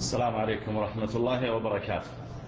السلام عليكم ورحمة الله وبركاته.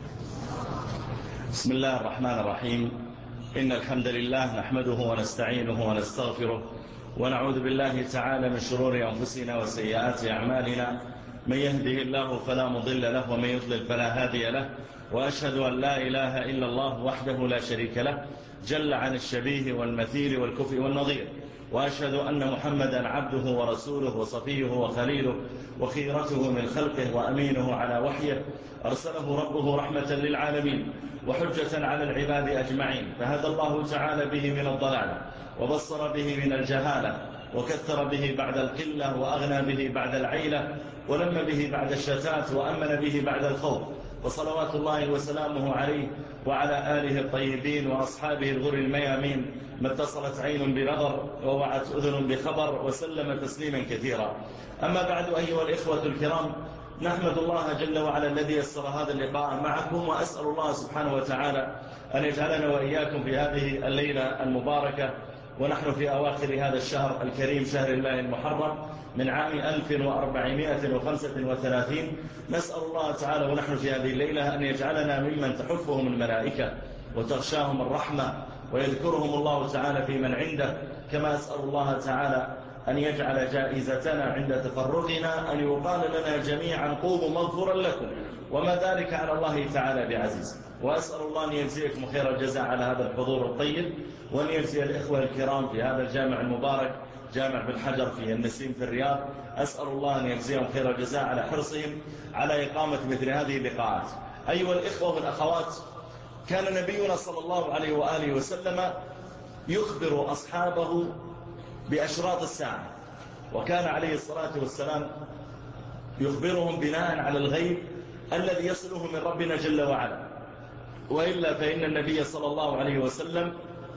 بسم الله الرحمن الرحيم. إن الحمد لله نحمده ونستعينه ونستغفره ونعوذ بالله تعالى من شرور أنفسنا وسيئات أعمالنا. من يهده الله فلا مضل له ومن يضلل فلا هادي له، وأشهد أن لا إله إلا الله وحده لا شريك له جل عن الشبيه والمثيل والكفء والنظير، وأشهد أن محمدا عبده ورسوله وصفيه وخليله وخيرته من خلقه وأمينه على وحيه، أرسله ربه رحمة للعالمين وحجة على العباد أجمعين، فهدى الله تعالى به من الضلال وبصر به من الجهالة وكثر به بعد القلة وأغنى به بعد العيلة ولم به بعد الشتات وأمن به بعد الخوف، وصلوات الله وسلامه عليه وعلى آله الطيبين وأصحابه الغر الميامين، ما اتصلت عين بنظر ووعت أذن بخبر، وسلم تسليما كثيرا. أما بعد، أيها الإخوة الكرام، نحمد الله جل وعلا الذي يسر هذا اللقاء معكم، وأسأل الله سبحانه وتعالى أن يجعلنا وإياكم في هذه الليلة المباركة ونحن في أواخر هذا الشهر الكريم، شهر الله المحرم، من عام 1435. نسأل الله تعالى ونحن في هذه الليلة أن يجعلنا ممن تحفهم الملائكة وتغشاهم الرحمة ويذكرهم الله تعالى في من عنده، كما أسأل الله تعالى أن يجعل جائزتنا عند تفرغنا أن يقال لنا جميعا قوموا مغفورا لكم، وما ذلك على الله تعالى بعزيز. وأسأل الله أن يجزيكم خير الجزاء على هذا الحضور الطيب، وأن يجزي الإخوة الكرام في هذا الجامع المبارك، جامع بن حجر في النسيم في الرياض، أسأل الله أن يجزيهم خير الجزاء على حرصهم على إقامة مثل هذه اللقاءات. أيها الإخوة والأخوات، كان نبينا صلى الله عليه وآله وسلم يخبر أصحابه بأشراط الساعة، وكان عليه الصلاة والسلام يخبرهم بناء على الغيب الذي يصله من ربنا جل وعلا، وإلا فإن النبي صلى الله عليه وسلم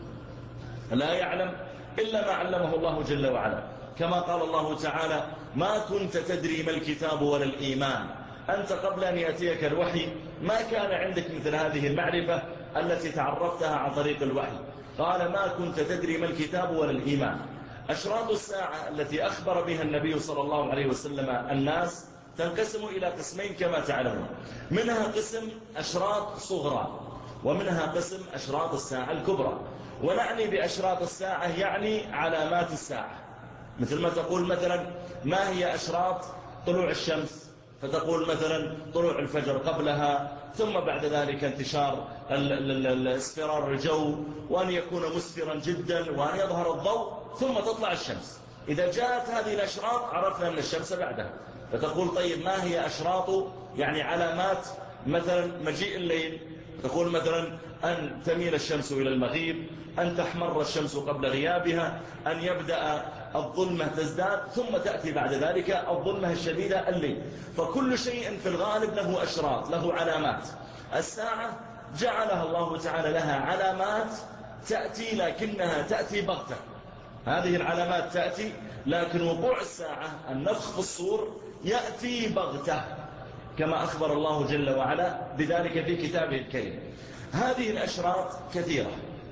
لا يعلم إلا ما علمه الله جل وعلا، كما قال الله تعالى: ما كنت تدري ما الكتاب ولا الإيمان، أنت قبل أن يأتيك الوحي ما كان عندك مثل هذه المعرفة التي تعرفتها عن طريق الوحي. قال: ما كنت تدري ما الكتاب ولا الإيمان. أشراط الساعة التي أخبر بها النبي صلى الله عليه وسلم الناس تنقسم إلى قسمين كما تعلمون، منها قسم أشراط صغرى، ومنها قسم أشراط الساعة الكبرى. ونعني بأشراط الساعة يعني علامات الساعة، مثل ما تقول مثلا: ما هي أشراط طلوع الشمس؟ فتقول مثلا طلوع الفجر قبلها، ثم بعد ذلك انتشار اصفرار الجو، وأن يكون مسفرا جدا، وأن يظهر الضوء، ثم تطلع الشمس. إذا جاءت هذه الأشراط عرفنا أن الشمس بعدها. فتقول: طيب ما هي أشراط يعني علامات مثلا مجيء الليل؟ تقول مثلا: أن تميل الشمس إلى المغيب، أن تحمر الشمس قبل غيابها، أن يبدأ الظلمة تزداد، ثم تأتي بعد ذلك الظلمة الشديدة الليل. فكل شيء في الغالب له أشراط، له علامات. الساعة جعلها الله تعالى لها علامات تأتي، لكنها تأتي بغتة. هذه العلامات تأتي، لكن وقوع الساعة النفخ في الصور يأتي بغتة، كما أخبر الله جل وعلا بذلك في كتابه الكريم. هذه الأشراط كثيرة،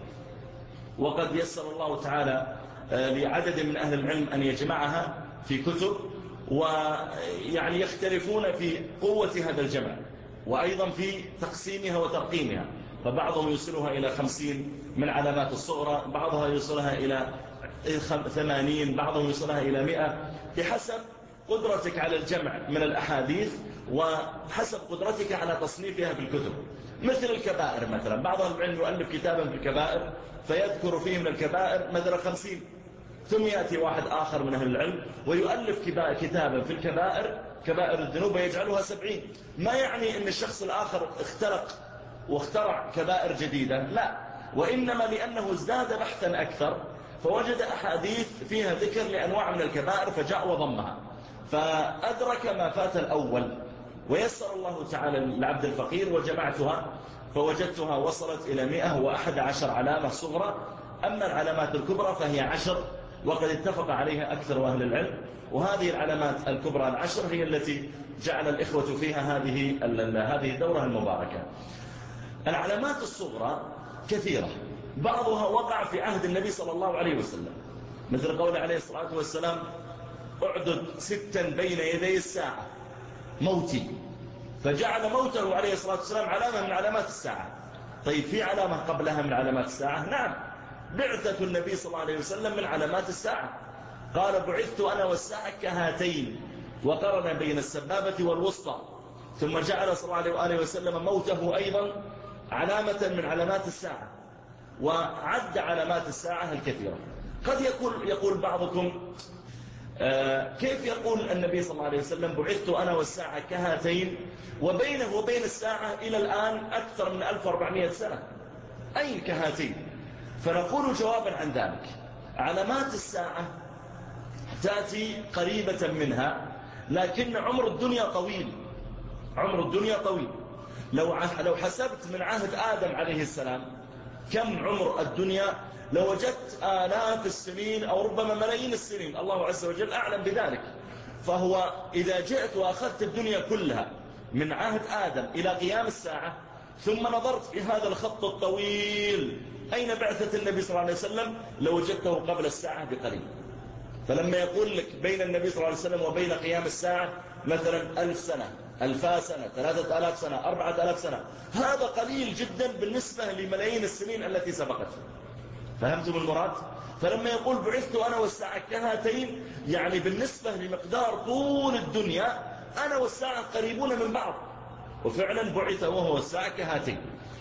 وقد يسر الله تعالى لعدد من أهل العلم أن يجمعها في كتب، ويعني يختلفون في قوة هذا الجمع، وأيضا في تقسيمها وترقيمها. فبعضهم يوصلها إلى 50 من علامات الصغرى، بعضها يوصلها إلى 80، بعضهم يوصلها إلى 100، بحسب قدرتك على الجمع من الأحاديث وحسب قدرتك على تصنيفها في الكتب. مثل الكبائر مثلا، بعض العلم يؤلف كتابا في الكبائر فيذكر فيه من الكبائر مثلا 50، ثم يأتي واحد آخر من أهل العلم ويؤلف كتابا في الكبائر، كبائر الذنوب، ويجعلها 70. ما يعني أن الشخص الآخر اختلق واخترع كبائر جديدة، لا، وإنما لأنه ازداد بحثا أكثر فوجد أحاديث فيها ذكر لأنواع من الكبائر فجاء وضمها، فأدرك ما فات الأول. ويسر الله تعالى العبد الفقير وجمعتها فوجدتها وصلت إلى 111 علامة صغرى. أما العلامات الكبرى فهي 10، وقد اتفق عليها أكثر أهل العلم. وهذه العلامات الكبرى 10 هي التي جعل الإخوة فيها هذه الدورة المباركة. العلامات الصغرى كثيرة، بعضها وقع في عهد النبي صلى الله عليه وسلم، مثل قول عليه الصلاة والسلام: اعدد 6 بين يدي الساعة موتي. فجعل موته عليه الصلاة والسلام علامة من علامات الساعة. طيب في علامة قبلها من علامات الساعة؟ نعم، بعثة النبي صلى الله عليه وسلم من علامات الساعة. قال بعثت أنا والساعة كهاتين، وقرن بين السبابة والوسطى. ثم جعل صلى الله عليه وآله وسلم موته أيضا علامة من علامات الساعة، وعد علامات الساعة الكثيرة. قد يقول بعضكم كيف يقول النبي صلى الله عليه وسلم بعثت أنا والساعة كهاتين، وبينه وبين الساعة إلى الآن أكثر من 1400 سنة، أي كهاتين؟ فنقول جوابا عن ذلك: علامات الساعة تأتي قريبة منها، لكن عمر الدنيا طويل. عمر الدنيا طويل. لو حسبت من عهد آدم عليه السلام كم عمر الدنيا لوجدت آلاف السنين أو ربما ملايين السنين، الله عز وجل أعلم بذلك. فهو إذا جئت وأخذت الدنيا كلها من عهد آدم إلى قيام الساعة، ثم نظرت في هذا الخط الطويل أين بعثة النبي صلى الله عليه وسلم، لوجدته قبل الساعة بقليل. فلما يقول لك بين النبي صلى الله عليه وسلم وبين قيام الساعة مثلا 1000 سنة، 2000 سنة، 3000 سنة، 4000 سنة، هذا قليل جدا بالنسبة لملايين السنين التي سبقته. فهمتم المراد؟ فلما يقول بعثت أنا والساعة كهاتين، يعني بالنسبة لمقدار طول الدنيا أنا والساعة قريبون من بعض. وفعلا بعث وهو والساعة كهاتين.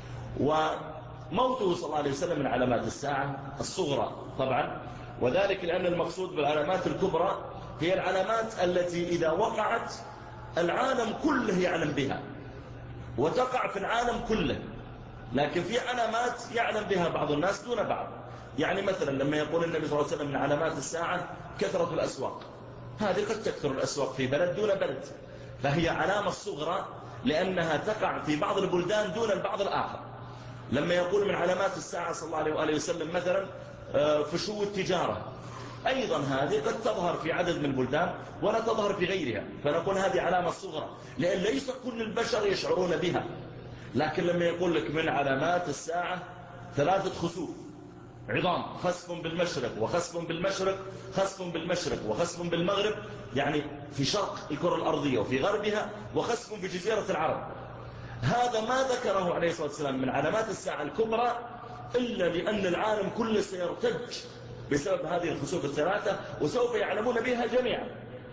وموته صلى الله عليه وسلم من علامات الساعة الصغرى طبعا، وذلك لأن المقصود بالعلامات الكبرى هي العلامات التي إذا وقعت العالم كله يعلم بها وتقع في العالم كله. لكن في علامات يعلم بها بعض الناس دون بعض. يعني مثلا لما يقول النبي صلى الله عليه وسلم من علامات الساعة كثرة الأسواق، هذه قد تكثر الأسواق في بلد دون بلد، فهي علامة صغرى لأنها تقع في بعض البلدان دون البعض الآخر. لما يقول من علامات الساعة صلى الله عليه وآله وسلم مثلا فشو التجارة، أيضا هذه قد تظهر في عدد من البلدان ولا تظهر في غيرها، فنقول هذه علامة صغرى لأن ليس كل البشر يشعرون بها. لكن لما يقول لك من علامات الساعة 3 خسوف عظام، خسف بالمشرق وخسف بالمشرق، خسف بالمشرق وخسف بالمغرب، يعني في شرق الكرة الأرضية وفي غربها، وخسف في جزيرة العرب. هذا ما ذكره عليه الصلاة والسلام من علامات الساعة الكبرى إلا لأن العالم كله سيرتج بسبب هذه الخسوف الثلاثة، وسوف يعلمون بها جميعا.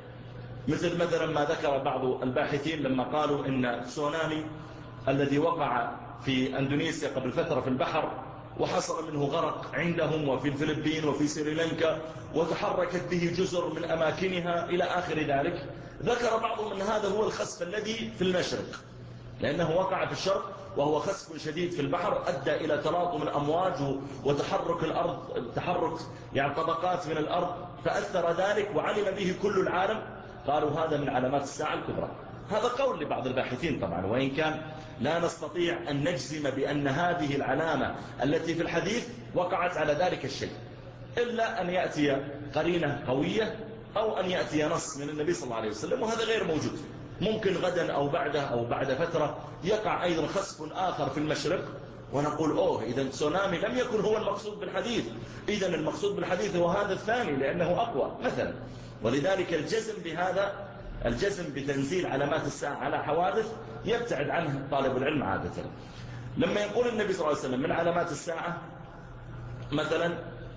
مثلا ما ذكر بعض الباحثين لما قالوا إن التسونامي الذي وقع في أندونيسيا قبل فترة في البحر وحصل منه غرق عندهم وفي الفلبين وفي سريلانكا، وتحركت به جزر من أماكنها إلى آخر ذلك، ذكر بعضهم أن هذا هو الخسف الذي في المشرق، لأنه وقع في الشرق وهو خسف شديد في البحر أدى إلى تلاطم الأمواج وتحرك الأرض، تحرك يعني طبقات من الأرض، فأثر ذلك وعلم به كل العالم. قالوا هذا من علامات الساعة الكبرى. هذا قول لبعض الباحثين طبعا، وإن كان لا نستطيع أن نجزم بأن هذه العلامة التي في الحديث وقعت على ذلك الشيء، إلا أن يأتي قرينة قوية أو أن يأتي نص من النبي صلى الله عليه وسلم، وهذا غير موجود. ممكن غدا أو بعده أو بعد فترة يقع أيضا خسف آخر في المشرق ونقول أوه إذا تسونامي لم يكن هو المقصود بالحديث، إذا المقصود بالحديث هو هذا الثاني لأنه أقوى مثلا. ولذلك الجزم بهذا، الجزم بتنزيل علامات الساعة على حوادث يبتعد عنه طالب العلم عادة. لما يقول النبي صلى الله عليه وسلم من علامات الساعة مثلا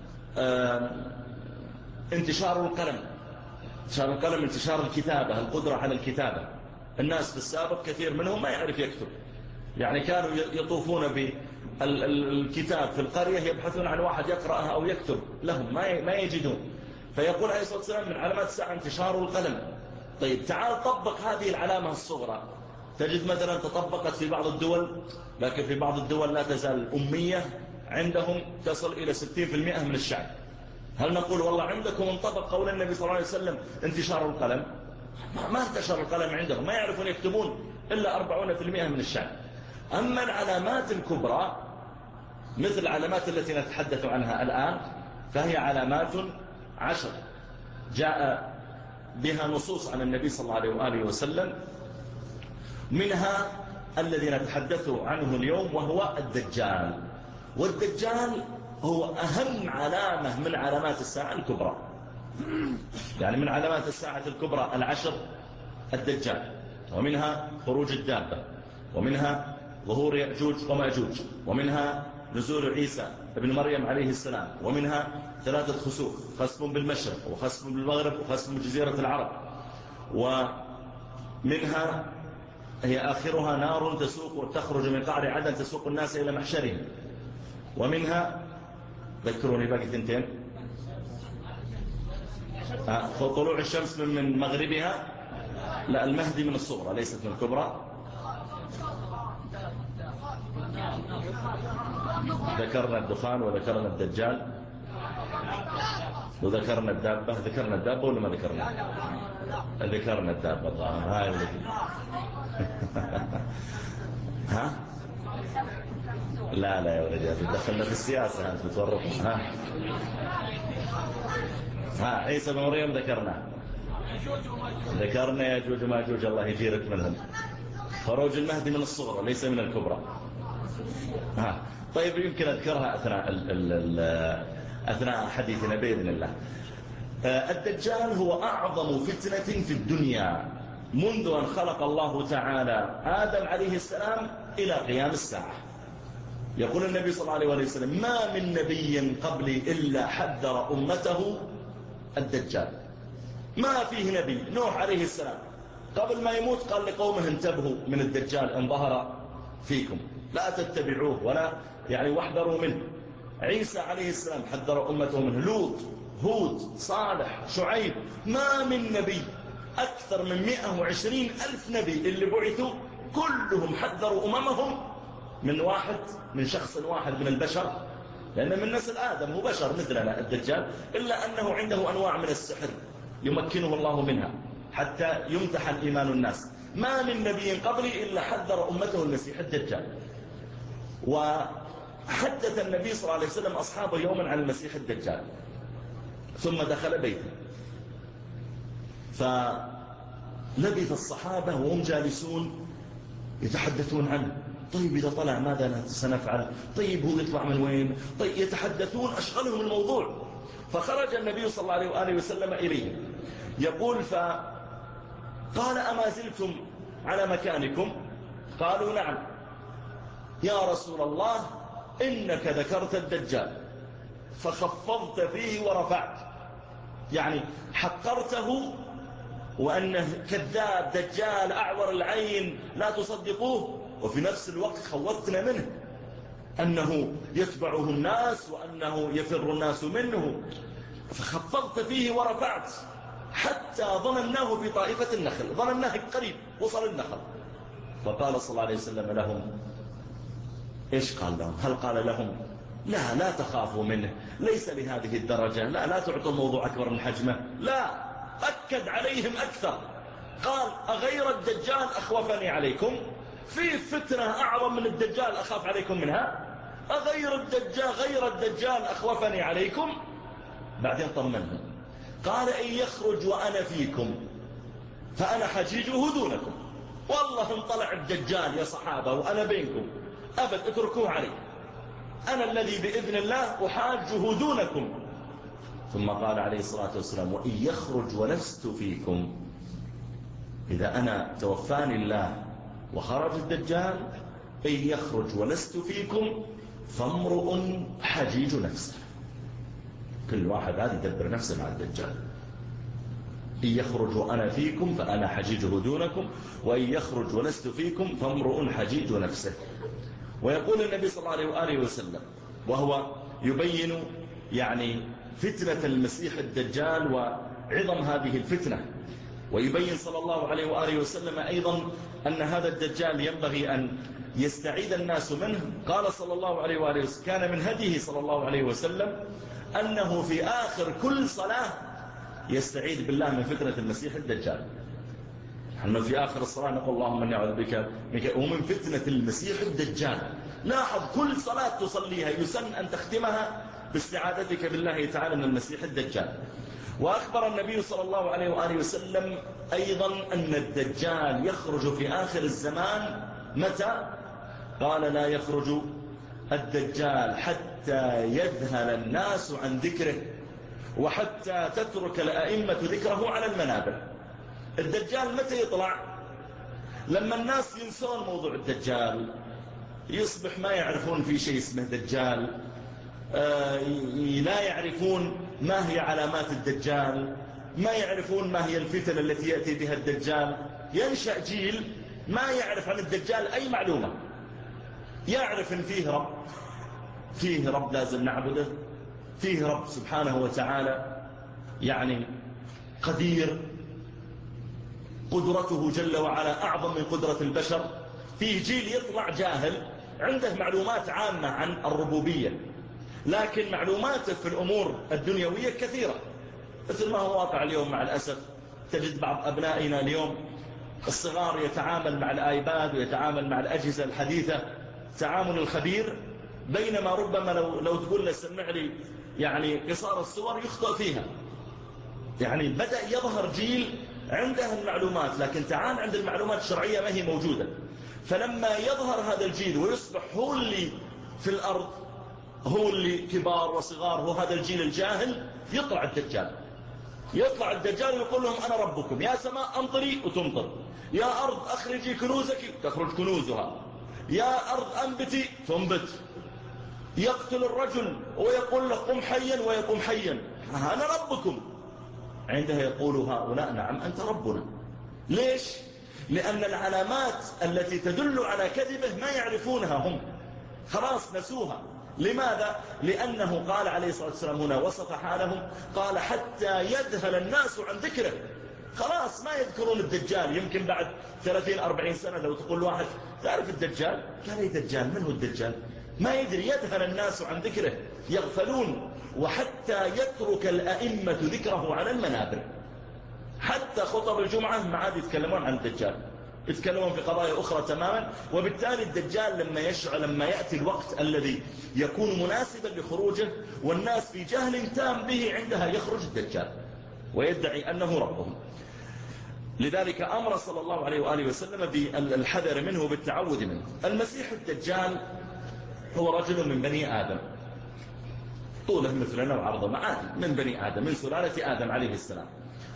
انتشار القلم، انتشار القلم، انتشار الكتابة، القدرة على الكتابة. الناس في السابق كثير منهم ما يعرف يكتب، يعني كانوا يطوفون بالكتاب في القرية يبحثون عن واحد يقرأها أو يكتب لهم، ما يجدون. فيقول عليه الصلاة والسلام من علامات الساعة انتشار القلم. طيب تعال طبق هذه العلامة الصغرى، تجد مثلا تطبقت في بعض الدول، لكن في بعض الدول لا تزال الأمية عندهم تصل إلى 60% من الشعب. هل نقول والله عندكم انطبق قول النبي صلى الله عليه وسلم انتشار القلم؟ ما انتشر القلم عندهم، ما يعرفون يكتبون إلا 40% من الشعب. أما العلامات الكبرى مثل العلامات التي نتحدث عنها الآن فهي علامات 10 جاء بها نصوص عن النبي صلى الله عليه وآله وسلم، منها الذي نتحدث عنه اليوم وهو الدجال. والدجال هو أهم علامة من علامات الساعة الكبرى، يعني من علامات الساعة الكبرى 10 الدجال. ومنها خروج الدابة، ومنها ظهور يأجوج ومأجوج، ومنها نزول عيسى ابن مريم عليه السلام، ومنها 3 خسوف، خسف بالمشرق وخسف بالمغرب وخسف بجزيرة العرب، ومنها هي آخرها نار تسوق وتخرج من قعر عدن تسوق الناس إلى محشرهم، ومنها ذكروني باقي 2 طلوع الشمس من مغربها، لا المهدي من الصغرى ليست من الكبرى. ذكرنا الدخان وذكرنا الدجال وذكرنا الدابة. ذكرنا الدابة ولا ما ذكرنا؟ ذكرنا الدابة طبعا. هاي اللي ها لا يا ولدي دخلنا في السياسة أنت بتورطنا. ها عيسى بن مريم ذكرنا ياجوج وماجوج الله يجيرك منهم. خروج المهدي من الصغرى ليس من الكبرى. طيب يمكن أذكرها أثناء حديثنا بإذن الله. الدجال هو أعظم فتنة في الدنيا منذ أن خلق الله تعالى آدم عليه السلام إلى قيام الساعة. يقول النبي صلى الله عليه وسلم: ما من نبي قبلي إلا حذر أمته الدجال. ما فيه نبي. نوح عليه السلام قبل ما يموت قال لقومه: انتبهوا من الدجال إن ظهر فيكم لا تتبعوه ولا واحذروا منه. عيسى عليه السلام حذر أمته منه. لوط، هود، صالح، شعيب. ما من نبي. أكثر من 120,000 نبي اللي بعثوا كلهم حذروا أممهم من شخص واحد من البشر، لأنه من نسل آدم، هو بشر مثلنا الدجال، إلا أنه عنده أنواع من السحر يمكنه الله منها حتى يمتحن إيمان الناس. ما من نبي قبلي إلا حذر أمته المسيح الدجال. وحدث النبي صلى الله عليه وسلم أصحابه يوما عن المسيح الدجال، ثم دخل بيته، فلبث الصحابة وهم جالسون يتحدثون عنه. طيب إذا طلع ماذا سنفعل؟ طيب هو يطلع من وين؟ طيب يتحدثون، أشغلهم الموضوع. فخرج النبي صلى الله عليه وآله وسلم إليه يقول: فقال: أما زلتم على مكانكم؟ قالوا: نعم. يا رسول الله إنك ذكرت الدجال فخفضت فيه ورفعت، حقرته وأنه كذاب دجال أعور العين لا تصدقوه، وفي نفس الوقت خوفتنا منه أنه يتبعه الناس وأنه يفر الناس منه، فخفضت فيه ورفعت حتى ظنناه في طائفة النخل، ظنناه قريب وصل النخل. فقال صلى الله عليه وسلم لهم: إيش قال لهم؟ هل قال لهم: لا تخافوا منه، ليس لهذه الدرجة، لا تعطوا الموضوع أكبر من حجمه؟ لا، أكد عليهم أكثر. قال: أغير الدجال أخوفني عليكم؟ في فتنة أعظم من الدجال أخاف عليكم منها؟ غير الدجال أخوفني عليكم؟ بعدين طمنهم قال: إن يخرج وأنا فيكم فأنا حجيجه دونكم. والله انطلع الدجال يا صحابة وأنا بينكم أبد اتركوه علي، أنا الذي بإذن الله أحاجه دونكم. ثم قال عليه الصلاة والسلام: وإن يخرج ولست فيكم، إذا أنا توفاني الله وخرج الدجال، إن يخرج ولست فيكم فامرؤ حجيج نفسه. كل واحد هذا يدبر نفسه مع الدجال. إن يخرج وأنا فيكم فأنا حجيجه دونكم، وإن يخرج ولست فيكم فامرؤ حجيج نفسه. ويقول النبي صلى الله عليه وآله وسلم وهو يبين فتنة المسيح الدجال وعظم هذه الفتنة، ويبين صلى الله عليه وآله وسلم أيضا أن هذا الدجال ينبغي أن يستعيذ الناس منه. قال صلى الله عليه وآله وسلم: كان من هديه صلى الله عليه وسلم أنه في آخر كل صلاة يستعيذ بالله من فتنة المسيح الدجال. نحن في آخر الصلاة نقول: اللهم إني أعوذ بك ومن فتنة المسيح الدجال. لاحظ كل صلاة تصليها يسن أن تختمها باستعاذتك بالله تعالى من المسيح الدجال. وأخبر النبي صلى الله عليه وآله وسلم أيضا أن الدجال يخرج في آخر الزمان. متى؟ قال: لا يخرج الدجال حتى يذهل الناس عن ذكره وحتى تترك الأئمة ذكره على المنابر. الدجال متى يطلع؟ لما الناس ينسون موضوع الدجال، يصبح ما يعرفون في شيء اسمه دجال، لا يعرفون ما هي علامات الدجال، ما يعرفون ما هي الفتن التي يأتي بها الدجال. ينشأ جيل ما يعرف عن الدجال أي معلومة. يعرف إن فيه رب لازم نعبده، فيه رب سبحانه وتعالى يعني قدير، قدرته جل وعلا أعظم من قدرة البشر. فيه جيل يطلع جاهل عنده معلومات عامة عن الربوبية، لكن معلوماته في الأمور الدنيوية كثيرة، مثل ما هو واقع اليوم مع الأسف. تجد بعض أبنائنا اليوم الصغار يتعامل مع الآيباد ويتعامل مع الأجهزة الحديثة تعامل الخبير، بينما ربما لو تقول له سمع لي يعني قصار الصور يخطئ فيها. يعني بدأ يظهر جيل عنده المعلومات، لكن تعال عند المعلومات الشرعية ما هي موجودة. فلما يظهر هذا الجيل ويصبح هو اللي في الأرض، هو اللي كبار وصغار، هو هذا الجيل الجاهل، يطلع الدجال ويقول لهم أنا ربكم، يا سماء أمطري وتمطر، يا أرض أخرجي كنوزك تخرج كنوزها، يا أرض أنبتي تنبت، يقتل الرجل ويقول له قم حيا ويقوم حيا، أنا ربكم. عندها يقول هؤلاء نعم أنت ربنا. ليش؟ لأن العلامات التي تدل على كذبه ما يعرفونها هم، خلاص نسوها. لماذا؟ لأنه قال عليه الصلاة والسلام هنا وصف حالهم، قال حتى يذهل الناس عن ذكره. خلاص ما يذكرون الدجال. يمكن بعد 30-40 سنة لو تقول واحد تعرف الدجال؟ قال اي دجال؟ من هو الدجال؟ ما يدري. يذهل الناس عن ذكره، يغفلون. وحتى يترك الأئمة ذكره على المنابر، حتى خطب الجمعة ما عاد يتكلمون عن الدجال، يتكلمون في قضايا أخرى تماما. وبالتالي الدجال لما يأتي الوقت الذي يكون مناسبا لخروجه والناس في جهل تام به، عندها يخرج الدجال ويدعي أنه ربهم. لذلك أمر صلى الله عليه وآله وسلم بالحذر منه وبالتعوذ منه. المسيح الدجال هو رجل من بني آدم، طوله مثلنا وعرضه معادي، من بني آدم، من سلالة آدم عليه السلام.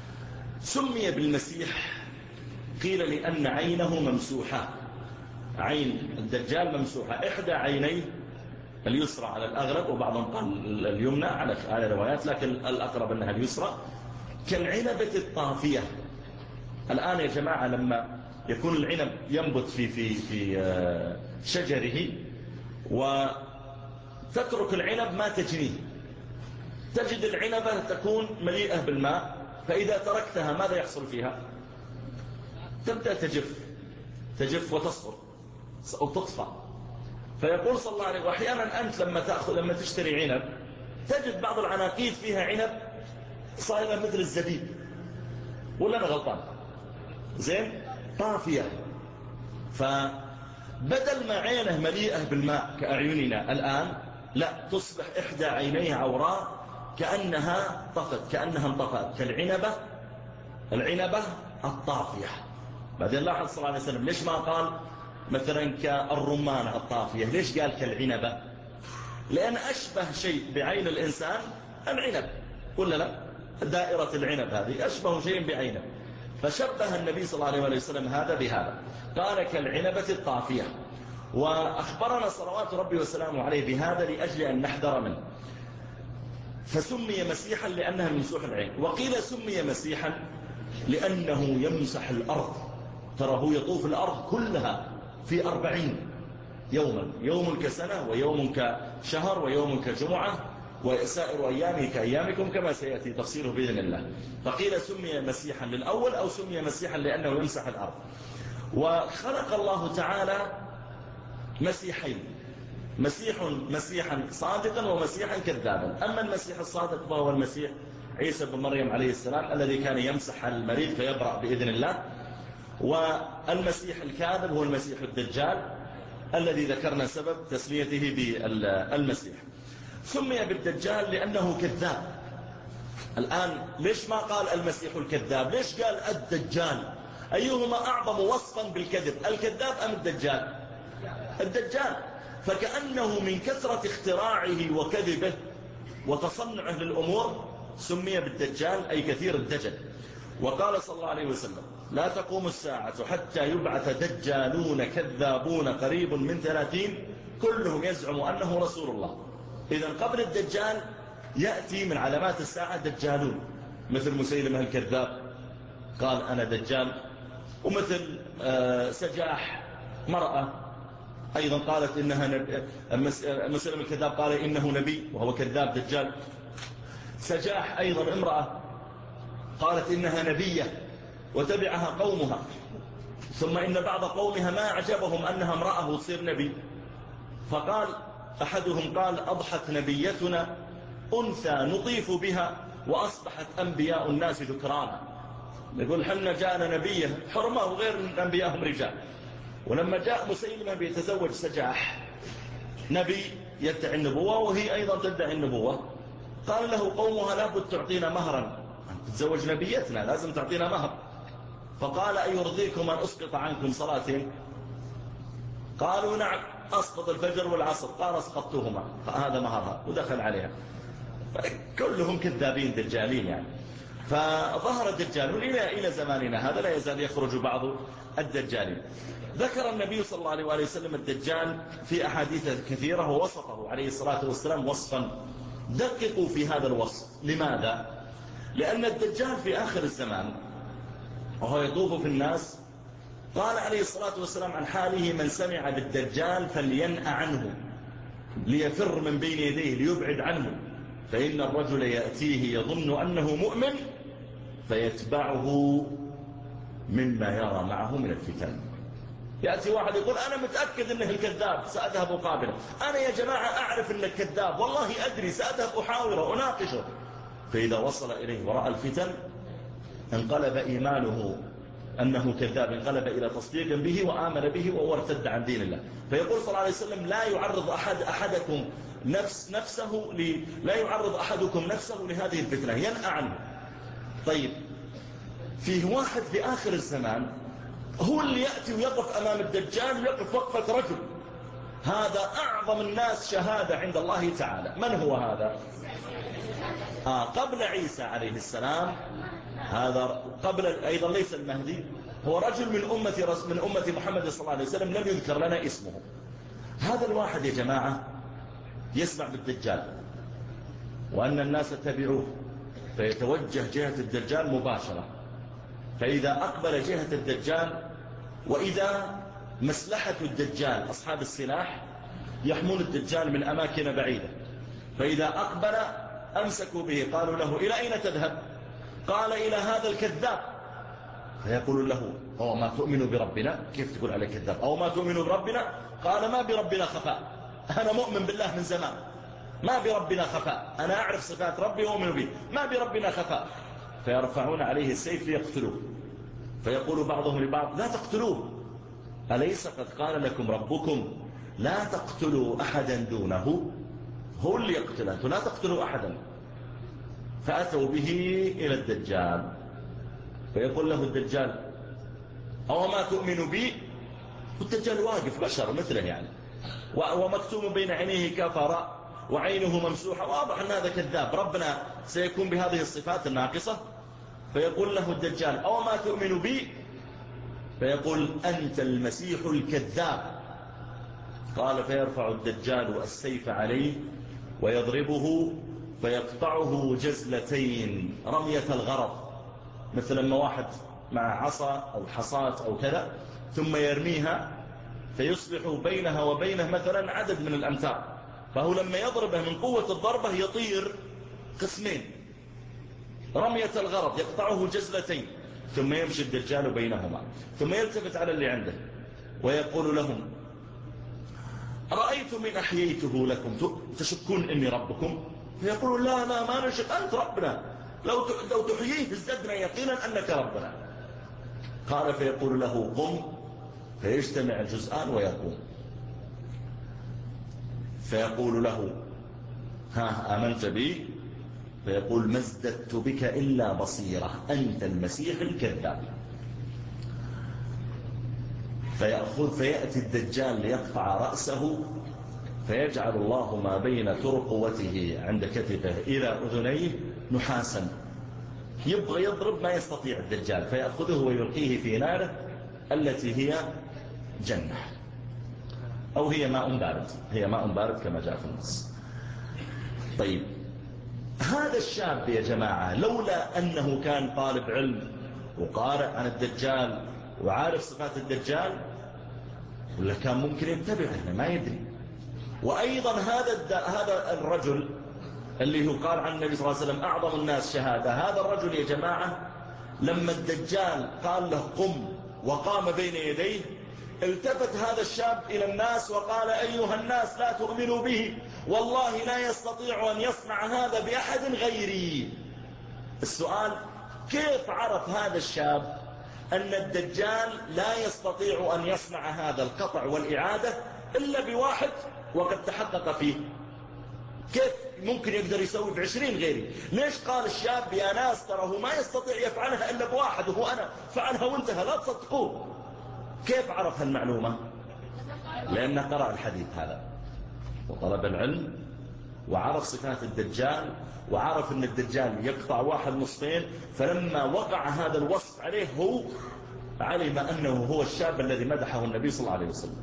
سمي بالمسيح قيل لأن عينه ممسوحة، عين الدجال ممسوحة، إحدى عينيه اليسرى على الأغلب، وبعضهم قال اليمنى على روايات، لكن الأقرب أنها اليسرى، كالعنبة الطافية. الآن يا جماعة لما يكون العنب ينبت في شجره وتترك العنب ما تجنيه، تجد العنبة تكون مليئة بالماء، فإذا تركتها ماذا يحصل فيها؟ تبدأ تجف وتصفر أو تطفى. فيقول صلى الله عليه وسلم وأحيانا أنت لما تشتري عنب تجد بعض العناقيد فيها عنب صايرة مثل الزبيب، ولا أنا غلطان؟ زين، طافية. فبدل ما عينه مليئة بالماء كأعيننا الآن، لا، تصبح إحدى عينيه عوراء كأنها طفت، كأنها انطفأت، العنبة الطافية. بعدين لاحظ صلى الله عليه وسلم ليش ما قال مثلا كالرمانة الطافية؟ ليش قال كالعنبة؟ لأن أشبه شيء بعين الإنسان العنب، ولا لا؟ دائرة العنب هذه أشبه شيء بعينه، فشبه النبي صلى الله عليه وسلم هذا بهذا، قال كالعنبة الطافية. وأخبرنا صلوات ربي وسلامه عليه بهذا لأجل أن نحذر منه. فسمي مسيحا لأنها ممسوح العين. وقيل سمي مسيحا لأنه يمسح الأرض، ترى هو يطوف الأرض كلها في 40 يوما، يوم كسنة ويوم كشهر ويوم كجمعة وسائر أيامه كأيامكم، كما سيأتي تفصيله بإذن الله. فقيل سمي مسيحا للأول، أو سمي مسيحا لأنه يمسح الأرض. وخلق الله تعالى مسيحين، مسيحا صادقا ومسيحا كذابا. أما المسيح الصادق فهو المسيح عيسى بن مريم عليه السلام الذي كان يمسح المريض فيبرأ بإذن الله. والمسيح الكاذب هو المسيح الدجال الذي ذكرنا سبب تسميته بالمسيح. سمي بالدجال لأنه كذاب. الآن ليش ما قال المسيح الكذاب؟ ليش قال الدجال؟ أيهما أعظم وصفا بالكذب، الكذاب أم الدجال؟ الدجال. فكأنه من كثرة اختراعه وكذبه وتصنعه للأمور سمي بالدجال، أي كثير الدجل. وقال صلى الله عليه وسلم لا تقوم الساعة حتى يبعث دجالون كذابون قريب من 30 كلهم يزعم أنه رسول الله. إذن قبل الدجال يأتي من علامات الساعة دجالون، مثل مسيلمة الكذاب قال أنا دجال، ومثل سجاح مرأة أيضا قالت إنها مسيلمة الكذاب قال إنه نبي وهو كذاب دجال. سجاح أيضا امرأة قالت إنها نبية وتبعها قومها، ثم إن بعض قومها ما أعجبهم أنها امرأة وتصير نبي، فقال أحدهم قال أضحت نبيتنا أنثى نطيف بها وأصبحت أنبياء الناس ذكرانا. يقول حنا جاءنا نبيه حرمة وغير أنبياءهم رجال. ولما جاء مسيلمة بيتزوج سجاح نبي يدعي النبوة وهي أيضا تدعي النبوة، قال له قومها لابد تعطينا مهرا، تتزوج نبيتنا لازم تعطينا مهر. فقال أيرضيكم أن أسقط عنكم صلاتين؟ قالوا نعم أسقط الفجر والعصر. قال أسقطتهما هذا مهرها، ودخل عليها. كلهم كذابين دجالين يعني. فظهر الدجالون إلى زماننا هذا لا يزال يخرج بعض الدجالين. ذكر النبي صلى الله عليه وسلم الدجال في أحاديث كثيرة ووصفه عليه الصلاة والسلام وصفا. دققوا في هذا الوصف. لماذا؟ لأن الدجال في آخر الزمان وهو يطوف في الناس قال عليه الصلاة والسلام عن حاله من سمع بالدجال فلينأ عنه ليفر من بين يديه ليبعد عنه، فإن الرجل يأتيه يظن أنه مؤمن فيتبعه مما يرى معه من الفتن. يأتي واحد يقول أنا متأكد أنه الكذاب سأذهب أقابله، أنا يا جماعة أعرف أنك كذاب والله أدري سأذهب أحاوره أناقشه. فإذا وصل إليه ورأى الفتن انقلب إيمانه أنه كذاب، انقلب إلى تصديق به وآمن به وهو ارتد عن دين الله. فيقول صلى الله عليه وسلم لا يعرض أحدكم لا يعرض أحدكم نفسه لهذه الفتنة، ينأى عنه. طيب فيه واحد في آخر الزمان هو اللي يأتي ويقف أمام الدجال ويقف وقفة رجل، هذا أعظم الناس شهادة عند الله تعالى. من هو هذا؟ قبل عيسى عليه السلام، هذا قبل أيضا ليس المهدي، هو رجل من أمة محمد صلى الله عليه وسلم لم يذكر لنا اسمه. هذا الواحد يا جماعة يسمع بالدجال وأن الناس تبعوه فيتوجه جهة الدجال مباشرة، فإذا أقبل جهة الدجال وإذا مسلحة الدجال أصحاب السلاح يحمون الدجال من أماكن بعيدة، فإذا أقبل أمسكوا به قالوا له إلى أين تذهب؟ قال إلى هذا الكذاب. فيقول له أو ما تؤمن بربنا؟ كيف تقول عليه كذاب؟ أو ما تؤمن بربنا؟ قال ما بربنا خفاء، أنا مؤمن بالله من زمان، ما بربنا خفاء، أنا أعرف صفات ربي وأؤمن به، ما بربنا خفاء. فيرفعون عليه السيف ليقتلوه، فيقول بعضهم لبعض لا تقتلوه، أليس قد قال لكم ربكم لا تقتلوا أحدا دونه؟ هو اللي يقتله، لا تقتلوا أحدا. فأتوا به إلى الدجال فيقول له الدجال أو ما تؤمن بي؟ والدجال واقف بشر مثله يعني، ومكتوم بين عينيه كفر وعينه ممسوحة، واضح أن هذا كذاب، ربنا سيكون بهذه الصفات الناقصة. فيقول له الدجال أو ما تؤمن بي؟ فيقول أنت المسيح الكذاب. قال فيرفع الدجال السيف عليه ويضربه فيقطعه جزلتين رمية الغرض، مثل لما واحد مع عصا أو حصاة أو كذا ثم يرميها فيصبح بينها وبينه مثلا عدد من الأمتار، فهو لما يضربه من قوة الضربة يطير قسمين، رمية الغرض يقطعه جزلتين. ثم يمشي الدجال بينهما ثم يلتفت على اللي عنده ويقول لهم رأيتم من أحييته لكم تشكون إني ربكم؟ فيقولون لا ما نشك، أنت ربنا، لو تحييه ازددنا يقينا أنك ربنا. قال فيقول له قم، فيجتمع الجزءان ويقوم، فيقول له ها آمنت بي؟ فيقول ما ازددت بك إلا بصيرة، أنت المسيح الكذاب. فيأتي الدجال ليقطع رأسه فيجعل الله ما بين ترقوته عند كتفه إلى أذنيه نحاسا، يبغى يضرب ما يستطيع الدجال، فيأخذه ويلقيه في ناره التي هي جنة، أو هي ماء بارد، هي ماء بارد كما جاء في النص. طيب هذا الشاب يا جماعة لولا أنه كان طالب علم وقارئ عن الدجال وعارف صفات الدجال، ولا كان ممكن يتبعه ما يدري. وأيضا هذا الرجل اللي هو قال عن النبي صلى الله عليه وسلم أعظم الناس شهادة، هذا الرجل يا جماعة لما الدجال قال له قم وقام بين يديه، التفت هذا الشاب إلى الناس وقال أيها الناس لا تؤمنوا به، والله لا يستطيع أن يصنع هذا بأحد غيري. السؤال كيف عرف هذا الشاب أن الدجال لا يستطيع أن يصنع هذا القطع والإعادة إلا بواحد وقد تحقق فيه؟ كيف ممكن يقدر يسوي ب20 غيري؟ ليش قال الشاب يا ناس ترى هو ما يستطيع يفعلها إلا بواحد وهو أنا فعلها وانتهى لا تصدقوه؟ كيف عرف هالمعلومة؟ لأنه قرأ الحديث هذا وطلب العلم وعرف صفات الدجال وعرف أن الدجال يقطع واحد نصفين، فلما وقع هذا الوصف عليه هو علم أنه هو الشاب الذي مدحه النبي صلى الله عليه وسلم.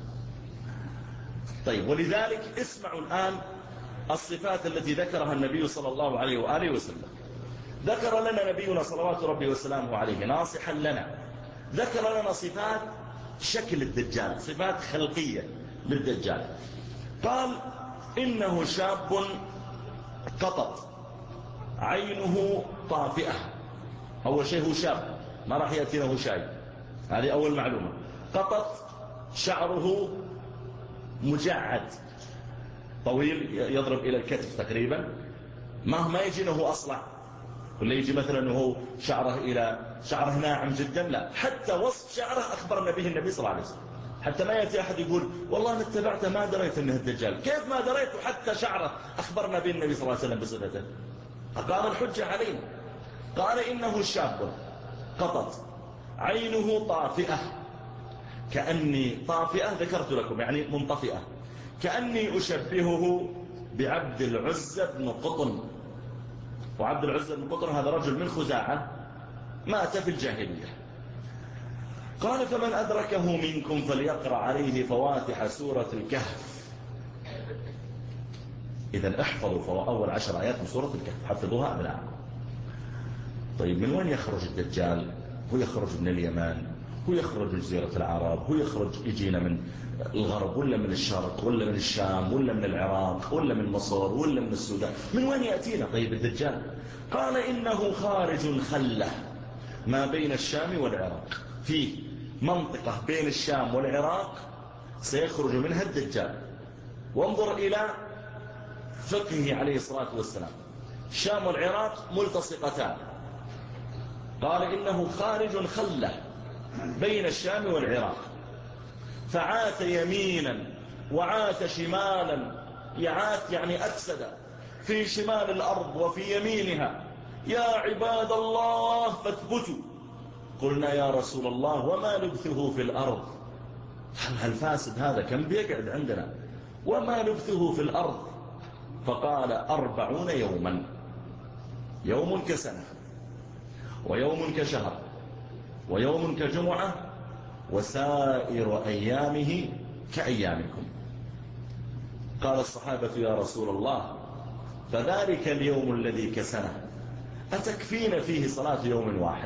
طيب ولذلك اسمعوا الآن الصفات التي ذكرها النبي صلى الله عليه وآله وسلم. ذكر لنا نبينا صلوات ربي وسلامه عليه ناصحا لنا، ذكر لنا صفات شكل الدجال، صفات خلقية للدجال. قال إنه شاب قطط عينه طافئة. أول شيء هو شاب، ما راح يأتينا هو شاي، هذه أول معلومة. قطط شعره مجعد طويل يضرب إلى الكتف تقريبا، ما يجي أنه أصلع ولا يجي مثلا أنه شعره ناعم جدا، لا، حتى وصف شعره أخبرنا به النبي صلى الله عليه وسلم، حتى ما يأتي أحد يقول والله أنا اتبعته ما دريت أنه الدجال. كيف ما دريت؟ حتى شعره أخبرنا به النبي صلى الله عليه وسلم بصفته، أقام الحجة علينا. قال إنه شاب قطط عينه طافئة، كأني طافئة ذكرت لكم يعني منطفئة، كأني أشبهه بعبد العزة بن قطن. وعبد العزة بن قطن هذا رجل من خزاعة مات في الجاهلية. قال فمن أدركه منكم فليقرأ عليه فواتح سورة الكهف. إذن احفظوا أول 10 آيات من سورة الكهف، حفظوها أبناءكم. طيب من وين يخرج الدجال؟ هو يخرج من اليمن، هو يخرج من جزيرة العرب، هو يخرج يجينا من الغرب ولا من الشرق ولا من الشام ولا من العراق ولا من مصر ولا من السودان؟ من وين يأتينا طيب الدجال؟ قال إنه خارج خلة ما بين الشام والعراق، في منطقة بين الشام والعراق سيخرج منها الدجال. وانظر إلى فقهه عليه الصلاة والسلام، الشام والعراق ملتصقتان، قال إنه خارج خلة بين الشام والعراق، فعاث يمينا وعاث شمالا، يعاث يعني أفسد في شمال الأرض وفي يمينها. يا عباد الله فاثبتوا. قلنا يا رسول الله وما لبثه في الأرض؟ الفاسد هذا كم بيقعد عندنا؟ وما لبثه في الأرض؟ فقال 40 يوما، يوم كسنة ويوم كشهر ويوم كجمعة وسائر أيامه كأيامكم. قال الصحابة يا رسول الله فذلك اليوم الذي كسنه أتكفين فيه صلاة يوم واحد؟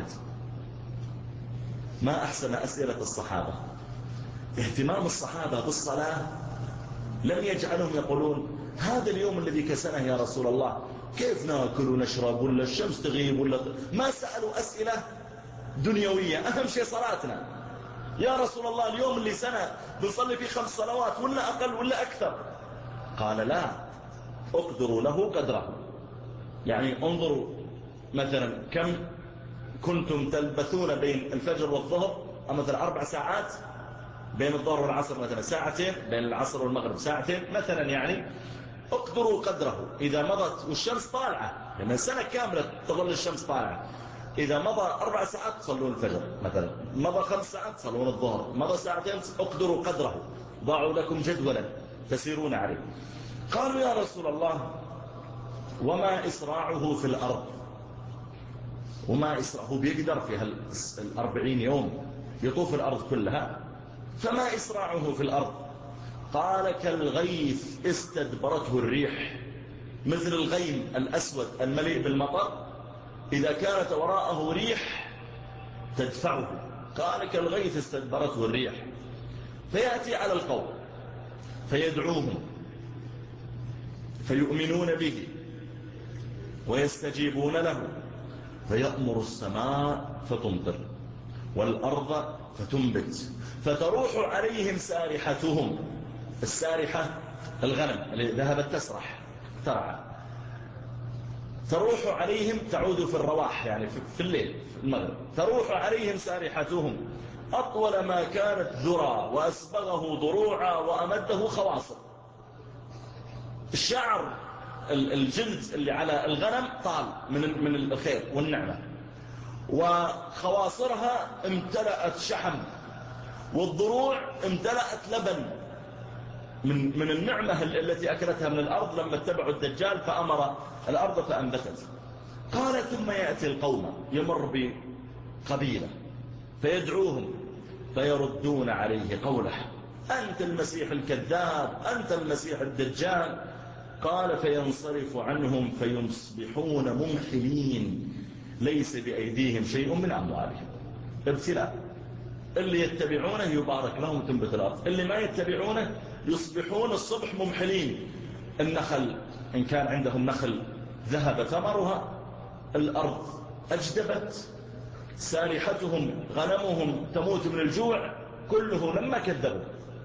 ما أحسن أسئلة الصحابة، اهتمام الصحابة بالصلاة لم يجعلهم يقولون هذا اليوم الذي كسنه يا رسول الله كيف ناكل ونشرب ولا الشمس تغيب ولا ما سألوا أسئلة دنيوية، أهم شيء صلاتنا. يا رسول الله اليوم اللي سنة بنصلي فيه 5 صلوات ولا أقل ولا أكثر؟ قال لا، اقدروا له قدره. يعني انظروا مثلا كم كنتم تلبثون بين الفجر والظهر، مثلا 4 ساعات بين الظهر والعصر، مثلا 2 ساعات بين العصر والمغرب 2 ساعات مثلا، يعني اقدروا قدره. إذا مضت والشمس طالعة، لأن سنة كاملة تظل الشمس طالعة، إذا مضى 4 ساعات تصلون الفجر مثلا، مضى 5 ساعات تصلون الظهر، مضى 2 ساعات اقدروا قدره، ضعوا لكم جدولا تسيرون عليه. قالوا يا رسول الله وما إسراعه في الأرض؟ وما إسرع، هو بيقدر في 40 يوم يطوف الأرض كلها، فما إسراعه في الأرض؟ قال كالغيث استدبرته الريح، مثل الغيم الأسود المليء بالمطر إذا كانت وراءه ريح تدفعه، قال كالغيث استدبرته الريح. فيأتي على القوم فيدعوهم فيؤمنون به ويستجيبون له، فيأمر السماء فتمطر والأرض فتنبت، فتروح عليهم سارحتهم. السارحة الغنم اللي ذهبت تسرح ترعى، تروح عليهم، تعود في الرواح يعني في الليل في المغرب، تروح عليهم سارحتهم أطول ما كانت ذرى وأسبغه ضروعا وأمده خواصر. الشعر الجلد اللي على الغنم طال من الخير والنعمة، وخواصرها امتلأت شحم، والضروع امتلأت لبن من النعمة التي أكلتها من الأرض لما اتبعوا الدجال فأمر الأرض فأنبتت. قال ثم يأتي القوم، يمر بقبيلة فيدعوهم فيردون عليه قوله أنت المسيح الكذاب، أنت المسيح الدجال. قال فينصرف عنهم فيصبحون ممحلين ليس بأيديهم شيء من أموالهم. ابتلاء، اللي يتبعونه يبارك لهم تنبت الأرض، اللي ما يتبعونه يصبحون الصبح ممحلين. النخل إن كان عندهم نخل ذهب ثمرها، الأرض أجدبت، سارحتهم غنمهم تموت من الجوع، كله لما كذبوا.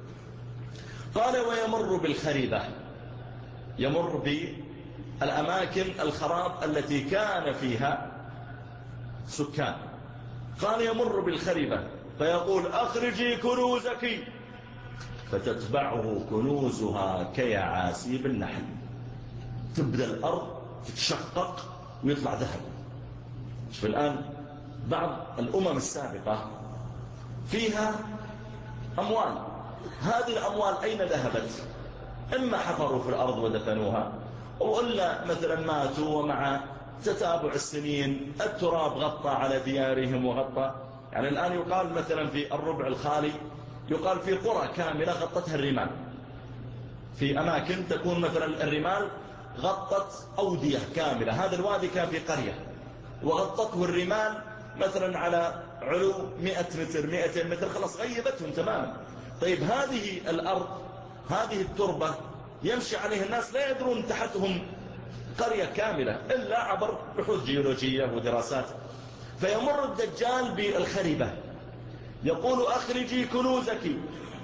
قال ويمر بالخريبة، يمر بالأماكن الخراب التي كان فيها سكان. قال يمر بالخريبة فيقول أخرجي كنوزك، فتتبعه كنوزها كيعاسيب النحل. تبدأ الأرض تتشقق ويطلع ذهب. شوف الآن بعض الأمم السابقة فيها أموال، هذه الأموال أين ذهبت؟ إما حفروا في الأرض ودفنوها، وإلا مثلا ماتوا ومع تتابع السنين التراب غطى على ديارهم وغطى. يعني الآن يقال مثلا في الربع الخالي، يقال في قرى كاملة غطتها الرمال، في أماكن تكون مثلا الرمال غطت أودية كاملة. هذا الوادي كان في قرية وغطته الرمال مثلا على علو 100 متر 200 متر، خلاص غيبتهم تماما. طيب هذه الأرض، هذه التربة يمشي عليها الناس لا يدرون تحتهم قرية كاملة إلا عبر بحوث جيولوجية ودراسات. فيمر الدجال بالخريبة يقول أخرجي كنوزك،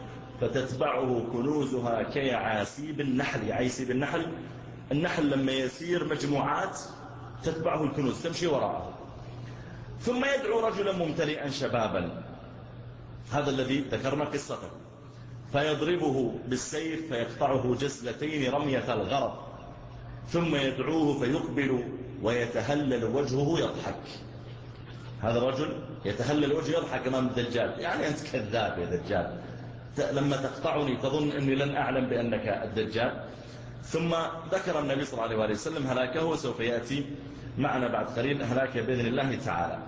فتتبعه كنوزها كيعاسيب النحل. عيسيب النحل، النحل لما يسير مجموعات تتبعه الكنوز تمشي وراءه. ثم يدعو رجلا ممتلئا شبابا، هذا الذي ذكرنا قصته، فيضربه بالسيف فيقطعه جسلتين رمية الغرض، ثم يدعوه فيقبل ويتهلل وجهه يضحك. هذا الرجل يتهلل وجهه يضحك أمام الدجال، يعني أنت كذاب يا دجال، لما تقطعني تظن أني لن أعلم بأنك الدجال. ثم ذكر النبي صلى الله عليه وسلم هلاكه، وسوف يأتي معنا بعد قليل هلاكه بإذن الله تعالى.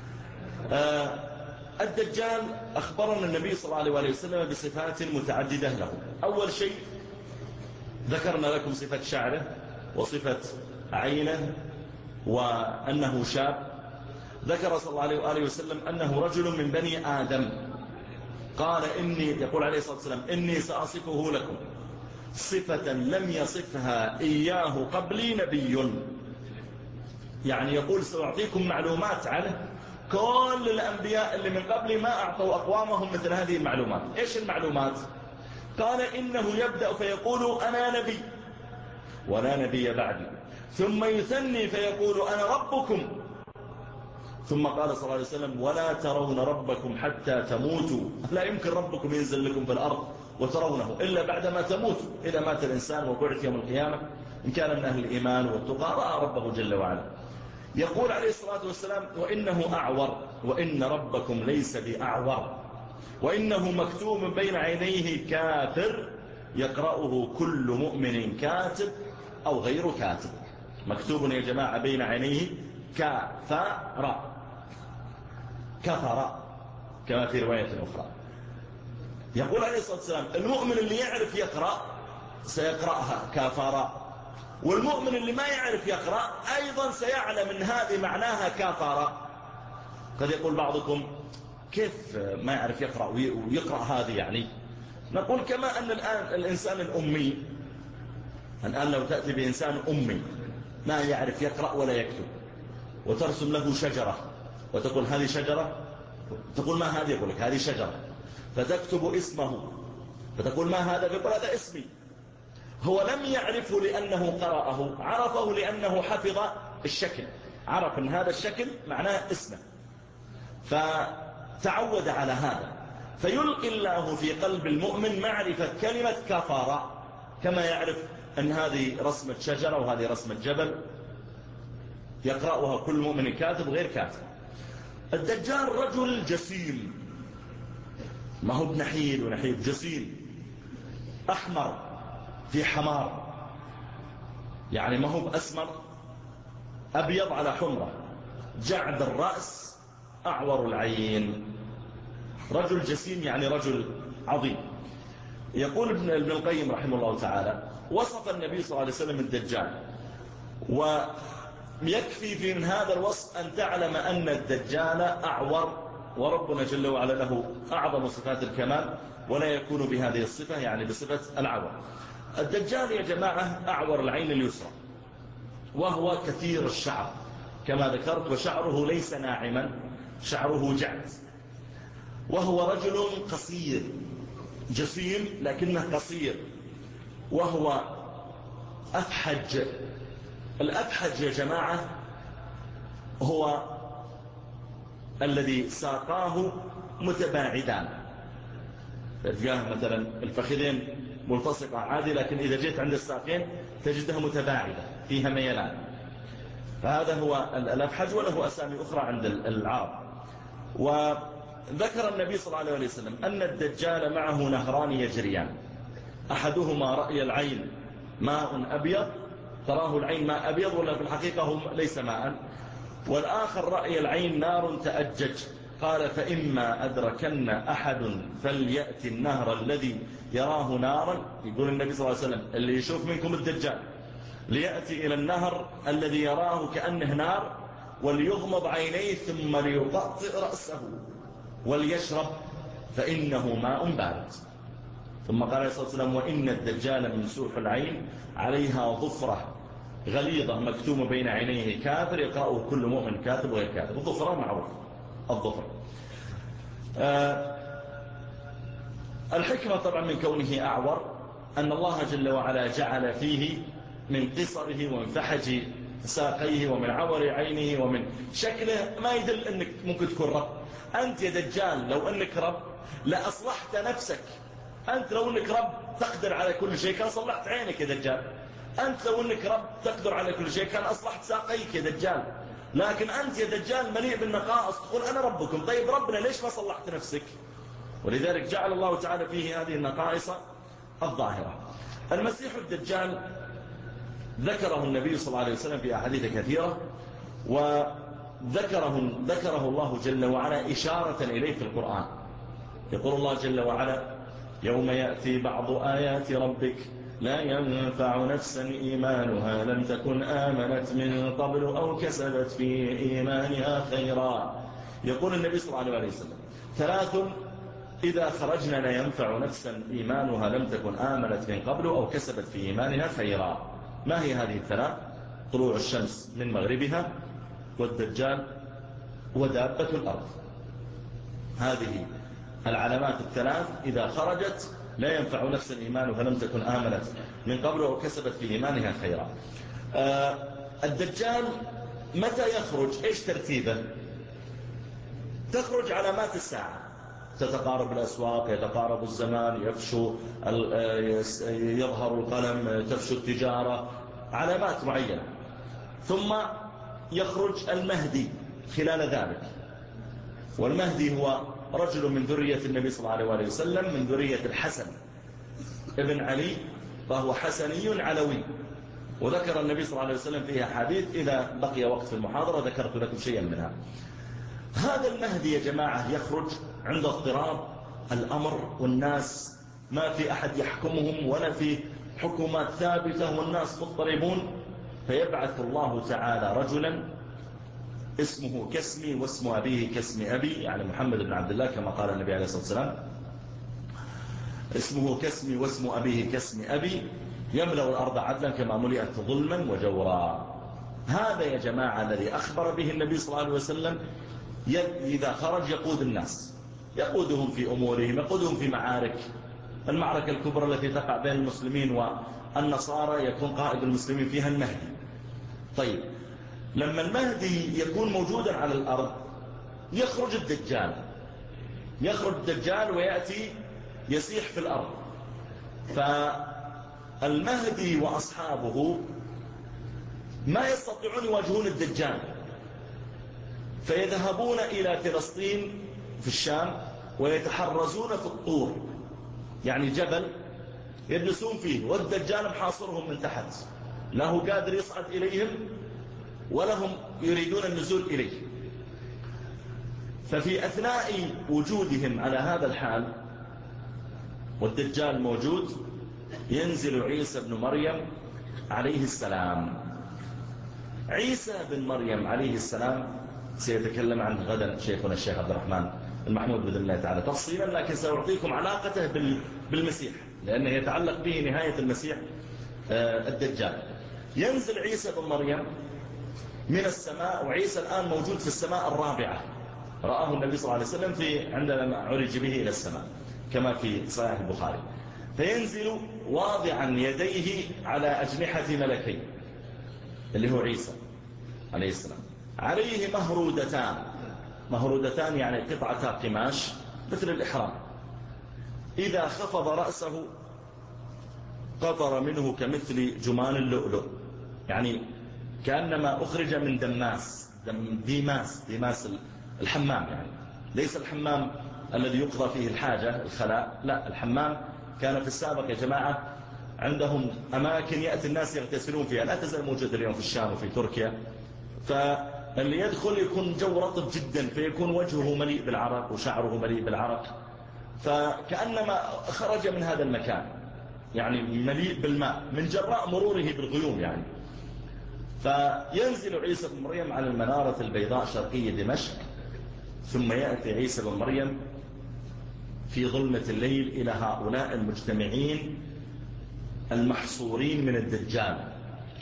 الدجال أخبرنا النبي صلى الله عليه وسلم بصفات متعددة له. أول شيء ذكرنا لكم صفة شعره وصفة عينه وأنه شاب. ذكر صلى الله عليه وآله وسلم أنه رجل من بني آدم. قال يقول عليه الصلاة والسلام إني سأصفه لكم صفة لم يصفها إياه قبلي نبي. يعني يقول سأعطيكم معلومات عنه كل الأنبياء اللي من قبلي ما أعطوا أقوامهم مثل هذه المعلومات. إيش المعلومات؟ قال إنه يبدأ فيقول أنا نبي ولا نبي بعدي، ثم يثني فيقول أنا ربكم، ثم قال صلى الله عليه وسلم ولا ترون ربكم حتى تموتوا. لا يمكن ربكم ينزل لكم في الأرض وترونه إلا بعدما تموتوا. إذا مات الإنسان وبعث يوم القيامة إن كان من أهل الإيمان والتقى رأى ربه جل وعلا. يقول عليه الصلاة والسلام وإنه أعور، وإن ربكم ليس بأعور، وإنه مكتوب بين عينيه كافر يقرأه كل مؤمن كاتب أو غير كاتب. مكتوب يا جماعة بين عينيه كفر كما في رواية أخرى. يقول عليه الصلاة والسلام المؤمن اللي يعرف يقرأ سيقرأها كفر، والمؤمن اللي ما يعرف يقرأ أيضا سيعلم من هذه معناها كفر. قد يقول بعضكم كيف ما يعرف يقرأ ويقرأ هذه؟ يعني نقول كما أن الآن الإنسان الأمي، الآن لو تأتي بإنسان أمي ما يعرف يقرأ ولا يكتب وترسم له شجرة وتقول هذه شجرة، تقول ما هذه؟ يقول لك هذه شجرة، فتكتب اسمه فتقول ما هذا؟ يقول هذا اسمي. هو لم يعرفه لأنه قرأه، عرفه لأنه حفظ الشكل، عرف أن هذا الشكل معناه اسمه فتعود على هذا، فيلقي الله في قلب المؤمن معرفة كلمة كفر، كما يعرف أن هذه رسمة شجرة وهذه رسمة جبل، يقرأها كل مؤمن كاتب غير كاتب. الدجال رجل جسيم، ما هو بنحيل ونحيل، جسيم أحمر في حمار، يعني ما هو بأسمر، أبيض على حمرة، جعد الرأس، أعور العين، رجل جسيم يعني رجل عظيم. يقول ابن القيم رحمه الله تعالى وصف النبي صلى الله عليه وسلم الدجال، ويكفي في من هذا الوصف أن تعلم أن الدجال أعور، وربنا جل وعلا له أعظم صفات الكمال ولا يكون بهذه الصفة، يعني بصفة العور. الدجال يا جماعة أعور العين اليسرى، وهو كثير الشعر كما ذكرت، وشعره ليس ناعما، شعره جعد، وهو رجل قصير جسيم لكنه قصير، وهو أفحج. الأفحج يا جماعة هو الذي ساقاه متباعدان، تلقاه مثلا الفخذين ملتصقة عادي، لكن إذا جيت عند الساقين تجدها متباعدة فيها ميلان، فهذا هو الأفحج، وله أسامي أخرى عند العرب. وذكر النبي صلى الله عليه وسلم أن الدجال معه نهران يجريان، أحدهما رأي العين ماء أبيض، تراه العين ماء أبيض ولا في الحقيقة هم ليس ماء، والآخر رأي العين نار تأجج، قال فإما أدركن أحد فليأتي النهر الذي يراه نارا، يقول النبي صلى الله عليه وسلم اللي يشوف منكم الدجال ليأتي إلى النهر الذي يراه كأنه نار، وليغمض عينيه ثم ليطأطئ رأسه وليشرب فإنه ماء بارد. ثم قال عليه الصلاة والسلام وإن الدجال ممسوح العين عليها ظفرة غليظة مكتومة بين عينيه كافر، يقرأه كل مؤمن كاتب وغير كاتب. الظفرة معروف، الظفر. الحكمة طبعا من كونه أعور أن الله جل وعلا جعل فيه من قصره ومن فحج ساقيه ومن عور عينه ومن شكله ما يدل أنك ممكن تكون رب. أنت يا دجال لو أنك رب لأصلحت نفسك، أنت لو أنك رب تقدر على كل شيء كان صلحت عينك يا دجال، أنت لو أنك رب تقدر على كل شيء كان أصلحت ساقيك يا دجال، لكن أنت يا دجال مليء بالنقائص تقول أنا ربكم. طيب ربنا ليش ما صلحت نفسك؟ ولذلك جعل الله تعالى فيه هذه النقائص الظاهرة. المسيح الدجال ذكره النبي صلى الله عليه وسلم في أحاديث كثيرة، وذكره الله جل وعلا إشارة إليه في القرآن. يقول الله جل وعلا يوم يأتي بعض آيات ربك لا ينفع نفسا إيمانها لم تكن آمنت من قبل أو كسبت في إيمانها خيرا. يقول النبي صلى الله عليه وسلم ثلاث إذا خرجنا لا ينفع نفسا إيمانها لم تكن آمنت من قبل أو كسبت في إيمانها خيرا. ما هي هذه الثلاث؟ طلوع الشمس من مغربها، والدجال، ودابة الأرض. هذه العلامات الثلاث إذا خرجت لا ينفع نفسا إيمانها لم تكن آمنت من قبل أو كسبت في إيمانها خيرا. الدجال متى يخرج؟ إيش ترتيبه؟ تخرج علامات الساعة، تتقارب الأسواق، يتقارب الزمان، يفشو يظهر القلم، تفشو التجارة، علامات معينة. ثم يخرج المهدي خلال ذلك، والمهدي هو رجل من ذرية النبي صلى الله عليه وسلم، من ذرية الحسن ابن علي، فهو حسني علوي، وذكر النبي صلى الله عليه وسلم فيها حديث، إذا بقي وقت في المحاضرة ذكرت لكم شيئا منها. هذا المهدي يا جماعة يخرج عند اضطراب الأمر، والناس ما في أحد يحكمهم ولا في حكومات ثابتة والناس مضطربون، فيبعث الله تعالى رجلا اسمه كاسمي واسم أبيه كاسم أبي، يعني محمد بن عبد الله كما قال النبي عليه الصلاة والسلام، اسمه كاسمي واسم أبيه كاسم أبي، يملأ الأرض عدلا كما ملئت ظلما وجورا. هذا يا جماعة الذي أخبر به النبي صلى الله عليه وسلم، إذا خرج يقود الناس، يقودهم في أمورهم، يقودهم في معارك. المعركة الكبرى التي تقع بين المسلمين والنصارى يكون قائد المسلمين فيها المهدي. طيب، لما المهدي يكون موجودا على الأرض يخرج الدجال ويأتي يسيح في الأرض. فالمهدي وأصحابه ما يستطيعون يواجهون الدجال، فيذهبون إلى فلسطين في الشام ويتحرزون في الطور، يعني جبل يجلسون فيه والدجال محاصرهم من تحت، لا هو قادر يصعد إليهم ولا هم يريدون النزول إليه. ففي أثناء وجودهم على هذا الحال والدجال موجود، ينزل عيسى بن مريم عليه السلام. عيسى بن مريم عليه السلام سيتكلم عنه غدا شيخنا الشيخ عبد الرحمن المحمود بإذن الله تعالى تفصيلا، لكن سأعطيكم علاقته بالمسيح، لأنه يتعلق به نهاية المسيح الدجال. ينزل عيسى بن مريم من السماء، وعيسى الآن موجود في السماء الرابعة، رآه النبي صلى الله عليه وسلم عندما عرج به إلى السماء كما في صحيح البخاري. فينزل واضعا يديه على أجنحة ملكين، اللي هو عيسى عليه السلام، عليه مهرودتان يعني قطعتا قماش مثل الإحرام. إذا خفض رأسه قطر منه كمثل جمان اللؤلؤ، يعني كأنما أخرج من ديماس الحمام، يعني ليس الحمام الذي يقضى فيه الحاجة الخلاء، لا، الحمام كان في السابق يا جماعة عندهم أماكن يأتي الناس يغتسلون فيها، لا تزال موجودة اليوم في الشام وفي تركيا. فاللي يدخل يكون جو رطب جدا، فيكون وجهه مليء بالعرق وشعره مليء بالعرق، فكأنما خرج من هذا المكان، يعني مليء بالماء من جراء مروره بالغيوم يعني. فينزل عيسى بن مريم على المنارة البيضاء شرقية دمشق، ثم يأتي عيسى بن مريم في ظلمة الليل إلى هؤلاء المجتمعين المحصورين من الدجال.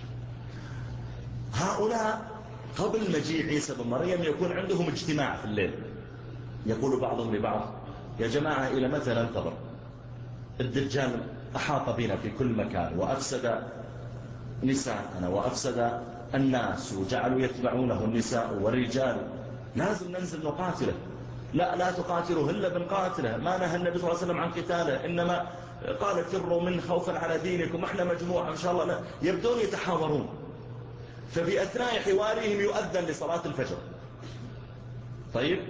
هؤلاء قبل مجيء عيسى بن مريم يكون عندهم اجتماع في الليل، يقول بعضهم لبعض: يا جماعة إلى متى ننتظر؟ الدجال أحاط بنا في كل مكان، وأفسد نساءنا وأفسد الناس، وجعلوا يتبعونه النساء والرجال، لازم ننزل نقاتله. لا تقاتله إلا بنقاتله، ما نهى النبي صلى الله عليه وسلم عن قتاله، إنما قال فروا من خوفا على دينكم، احنا مجموعة إن شاء الله. لا. يبدون يتحاورون، ففي أثناء حوارهم يؤذن لصلاة الفجر. طيب،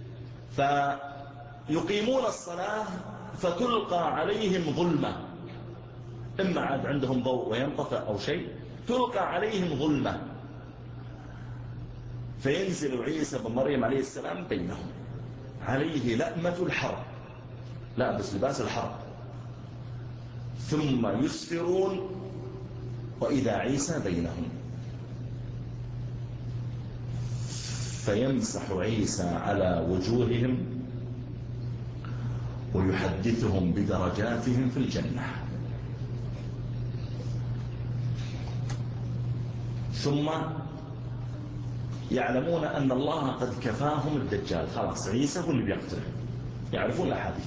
فيقيمون الصلاة فتلقى عليهم ظلمة، إما عاد عندهم ضوء وينطفئ أو شيء، تلقى عليهم ظلمة، فينزل عيسى بن مريم عليه السلام بينهم، عليه لأمة الحرب، لابس لباس الحرب، ثم يسفرون وإذا عيسى بينهم، فيمسح عيسى على وجوههم ويحدثهم بدرجاتهم في الجنة. ثم يعلمون أن الله قد كفاهم الدجال، خلاص عيسى هو اللي بيقتله، يعرفون الأحاديث.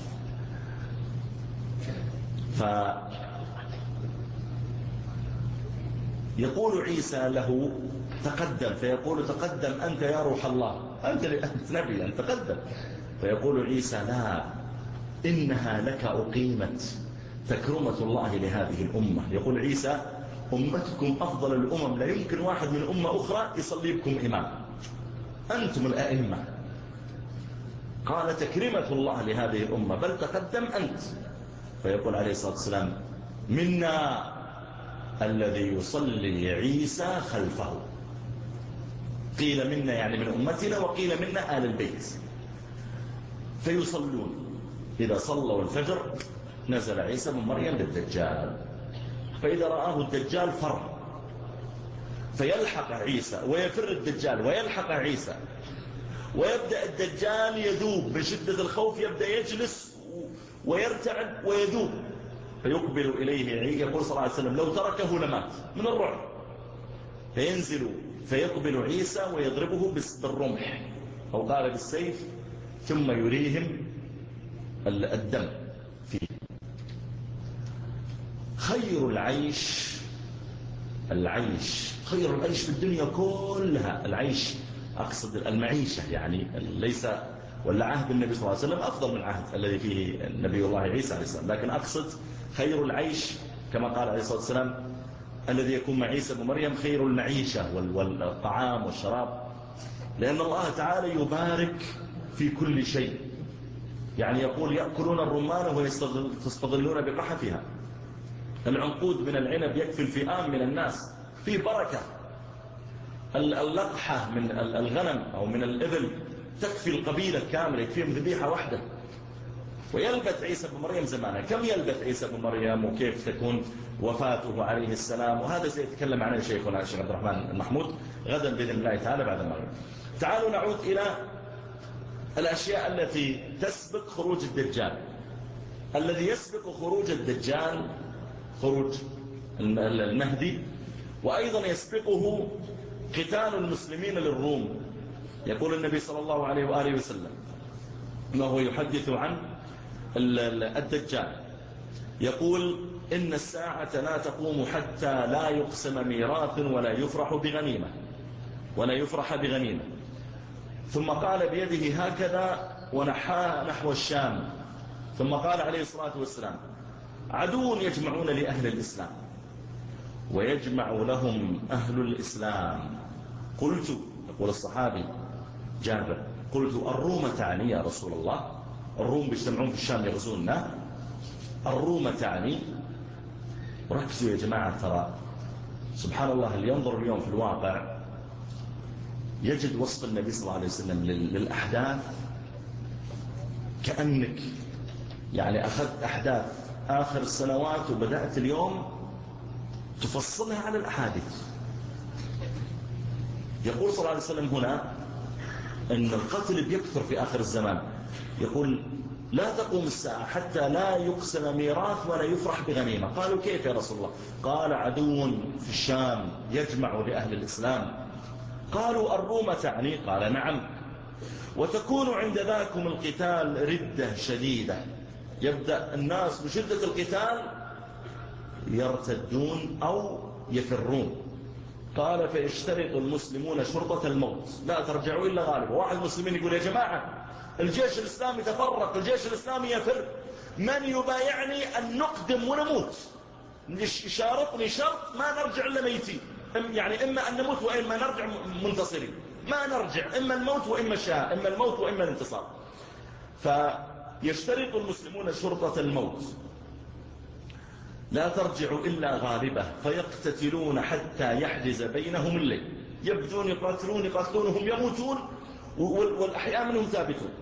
فيقول عيسى له: تقدم. فيقول: تقدم أنت يا روح الله، أنت نبي، أنت تقدم. فيقول عيسى: لا، إنها لك أقيمت، تكرمة الله لهذه الأمة. يقول عيسى: أمتكم أفضل الأمم، لا يمكن واحد من أمة أخرى يصلي بكم إمام، أنتم الأئمة. قال: تكرمة الله لهذه الأمة، بل تقدم أنت. فيقول عليه الصلاة والسلام: منا الذي يصلي عيسى خلفه. قيل منا يعني من أمتنا، وقيل منا آل البيت. فيصلون، إذا صلوا الفجر نزل عيسى بن مريم للدجال، فإذا رآه الدجال فر، فيلحق عيسى ويفر الدجال ويلحق عيسى، ويبدأ الدجال يذوب من شدة الخوف، يبدأ يجلس ويرتعد ويذوب، فيقبل إليه. يقول صلى الله عليه وسلم لو تركه لمات من الرعب. فينزل فيقبل عيسى ويضربه بالرمح أو قال بالسيف، ثم يريهم الدم فيه. خير العيش خير العيش في الدنيا كلها، العيش أقصد المعيشة يعني، ليس ولا عهد النبي صلى الله عليه وسلم أفضل من عهد الذي فيه النبي الله عيسى عليه السلام، لكن أقصد خير العيش كما قال عليه الصلاة والسلام الذي يكون مع عيسى بن مريم خير المعيشة والطعام والشراب، لأن الله تعالى يبارك في كل شيء. يعني يقول يأكلون الرمان ويستظلون بقحفها. العنقود من العنب يكفي الفئام من الناس، في بركة. اللقحة من الغنم أو من الإبل تكفي القبيلة كاملة، يكفيهم ذبيحة واحدة. ويلبث عيسى بن مريم زمانه. كم يلبث عيسى بن مريم، وكيف تكون وفاته عليه السلام، وهذا سيتكلم عنه شيخنا الشيخ عبد الرحمن المحمود غدا بإذن الله تعالى بعد المغرب. تعالوا نعود إلى الأشياء التي تسبق خروج الدجال. الذي يسبق خروج الدجال خروج المهدي، وأيضا يسبقه قتال المسلمين للروم. يقول النبي صلى الله عليه وآله وسلم أنه يحدث عن الدجال، يقول إن الساعة لا تقوم حتى لا يقسم ميراث ولا يفرح بغنيمة. ثم قال بيده هكذا ونحاها نحو الشام، ثم قال عليه الصلاة والسلام عدو يجمعون لأهل الإسلام ويجمع لهم أهل الإسلام. قلت، يقول الصحابي جابر، قلت الروم تعني يا رسول الله؟ الروم بيجتمعون في الشام يغزوننا، الروم تعني. وركزوا يا جماعة، ترى سبحان الله اللي ينظر اليوم في الواقع يجد وصف النبي صلى الله عليه وسلم للأحداث كأنك يعني أخذت أحداث آخر السنوات وبدأت اليوم تفصلها على الأحاديث. يقول صلى الله عليه وسلم هنا أن القتل بيكثر في آخر الزمان. يقول لا تقوم الساعة حتى لا يقسم ميراث ولا يفرح بغنيمة. قالوا كيف يا رسول الله؟ قال عدو في الشام يجمع لأهل الإسلام. قالوا الروم تعني؟ قال نعم. وتكون عند ذاكم القتال ردة شديدة، يبدأ الناس بشدة القتال يرتدون أو يفرون. قال فيشترط المسلمون شرطة الموت، لا ترجعوا إلا غالبا. واحد المسلمين يقول يا جماعة الجيش الإسلامي تفرق، الجيش الإسلامي يفر، من يبايعني أن نقدم ونموت؟ يشارطني شرط ما نرجع إلا ميتين، يعني إما أن نموت وإما نرجع منتصرين، ما نرجع، إما الموت وإما الشهادة، إما الموت وإما الانتصار. فيشترط المسلمون شرطة الموت، لا ترجع إلا غالبة، فيقتتلون حتى يحجز بينهم الليل. يبدون يقاتلونهم يموتون، والأحياء منهم ثابتون.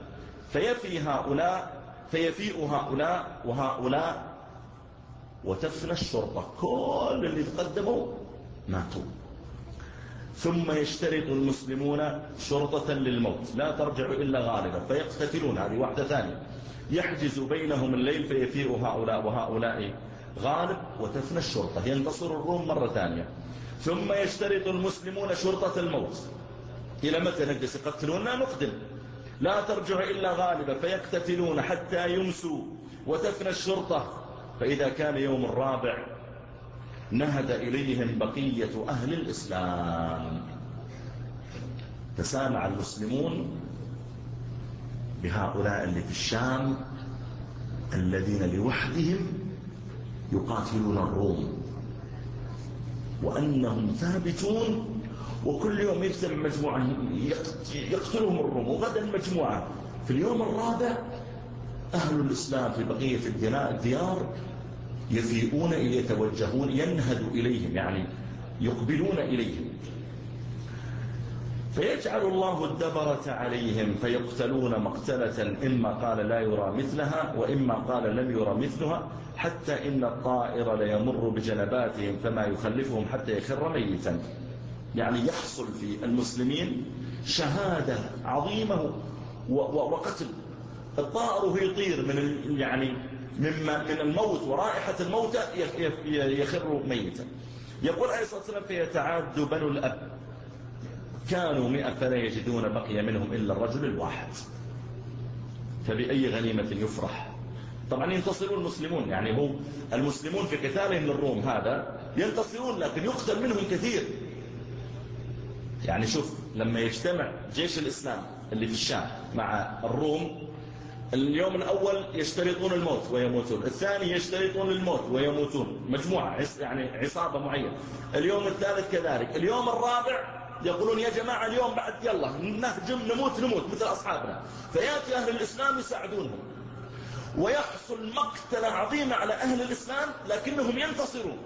فيفيء هؤلاء وهؤلاء وتفنى الشرطة، كل اللي تقدموا ماتوا. ثم يشترط المسلمون شرطة للموت، لا ترجع إلا غالبا، فيقتتلون، هذه واحدة ثانية، يحجز بينهم الليل، فيفيء هؤلاء وهؤلاء غالب وتفنى الشرطة، ينتصر الروم مرة ثانية. ثم يشترط المسلمون شرطة الموت، إلى متى نجلس يقتلوننا؟ نقدم، لا ترجع إلا غالبا، فيقتتلون حتى يمسوا وتفنى الشرطة. فإذا كان يوم الرابع نهد إليهم بقية أهل الإسلام، تسامع المسلمون بهؤلاء اللي في الشام الذين لوحدهم يقاتلون الروم، وأنهم ثابتون، وكل يوم يجتمع مجموعة يقتلهم الروم، وغدا مجموعة. في اليوم الرابع أهل الإسلام في بقية الديار يفيئون يتوجهون ينهد إليهم، يعني يقبلون إليهم، فيجعل الله الدبرة عليهم فيقتلون مقتلة إما قال لا يرى مثلها وإما قال لم يرى مثلها، حتى إن الطائر ليمر بجنباتهم فما يخلفهم حتى يخر ميتا. يعني يحصل في المسلمين شهادة عظيمة وقتل. الطائر وهو يطير من الموت ورائحة الموت يخر ميتا. يقول عليه الصلاة والسلام فيتعاد بنو الأب كانوا 100 فلا يجدون بقي منهم إلا الرجل الواحد، فبأي غنيمة يفرح. طبعا ينتصرون المسلمون، يعني هو المسلمون في قتالهم للروم هذا ينتصرون، لكن يقتل منهم كثير. يعني شوف لما يجتمع جيش الإسلام اللي في الشام مع الروم، اليوم الأول يشترطون الموت ويموتون، الثاني يشترطون الموت ويموتون، مجموعة يعني عصابة معينة، اليوم الثالث كذلك، اليوم الرابع يقولون يا جماعة اليوم بعد يلا نهجم نموت مثل أصحابنا، فيأتي أهل الإسلام يساعدونهم ويحصل مقتلة عظيمة على أهل الإسلام لكنهم ينتصرون.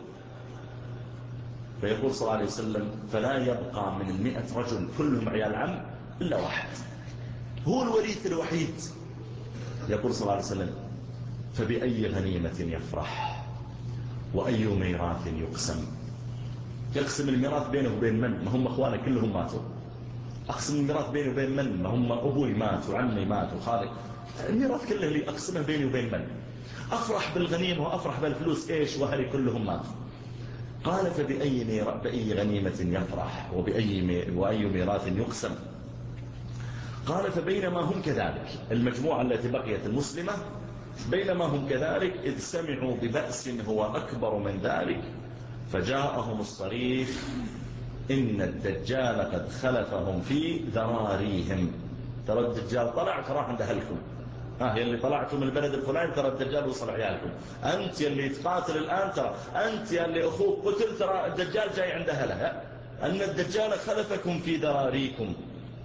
فيقول صلى الله عليه وسلم فلا يبقى من 100 رجل كلهم عيال عم إلا واحد هو الوريث الوحيد. يقول صلى الله عليه وسلم فبأي غنيمة يفرح وأي ميراث يقسم. يقسم الميراث بينه وبين من؟ ما هم أخوانه كلهم ماتوا. أقسم الميراث بيني وبين من؟ ما هم أبوي مات وعمي مات وخالي. الميراث كله اللي أقسمه بيني وبين من؟ أفرح بالغنيمة وأفرح بالفلوس إيش وأهلي كلهم ماتوا. قال فبأي غنيمة يفرح وأي ميراث يقسم. قال فبينما هم كذلك، المجموعة التي بقيت المسلمة بينما هم كذلك إذ سمعوا ببأس هو أكبر من ذلك فجاءهم الصريخ إن الدجال قد خلفهم في ذراريهم. ترى الدجال طلع تراح عند أهلكم، يلي طلعتم من البلد الفلاني ترى الدجال وصل عيالكم، أنت يلي تقاتل الآن ترى، أنت يلي أخوك قتل ترى الدجال جاي عند أهلها، أن الدجال خلفكم في ذراريكم.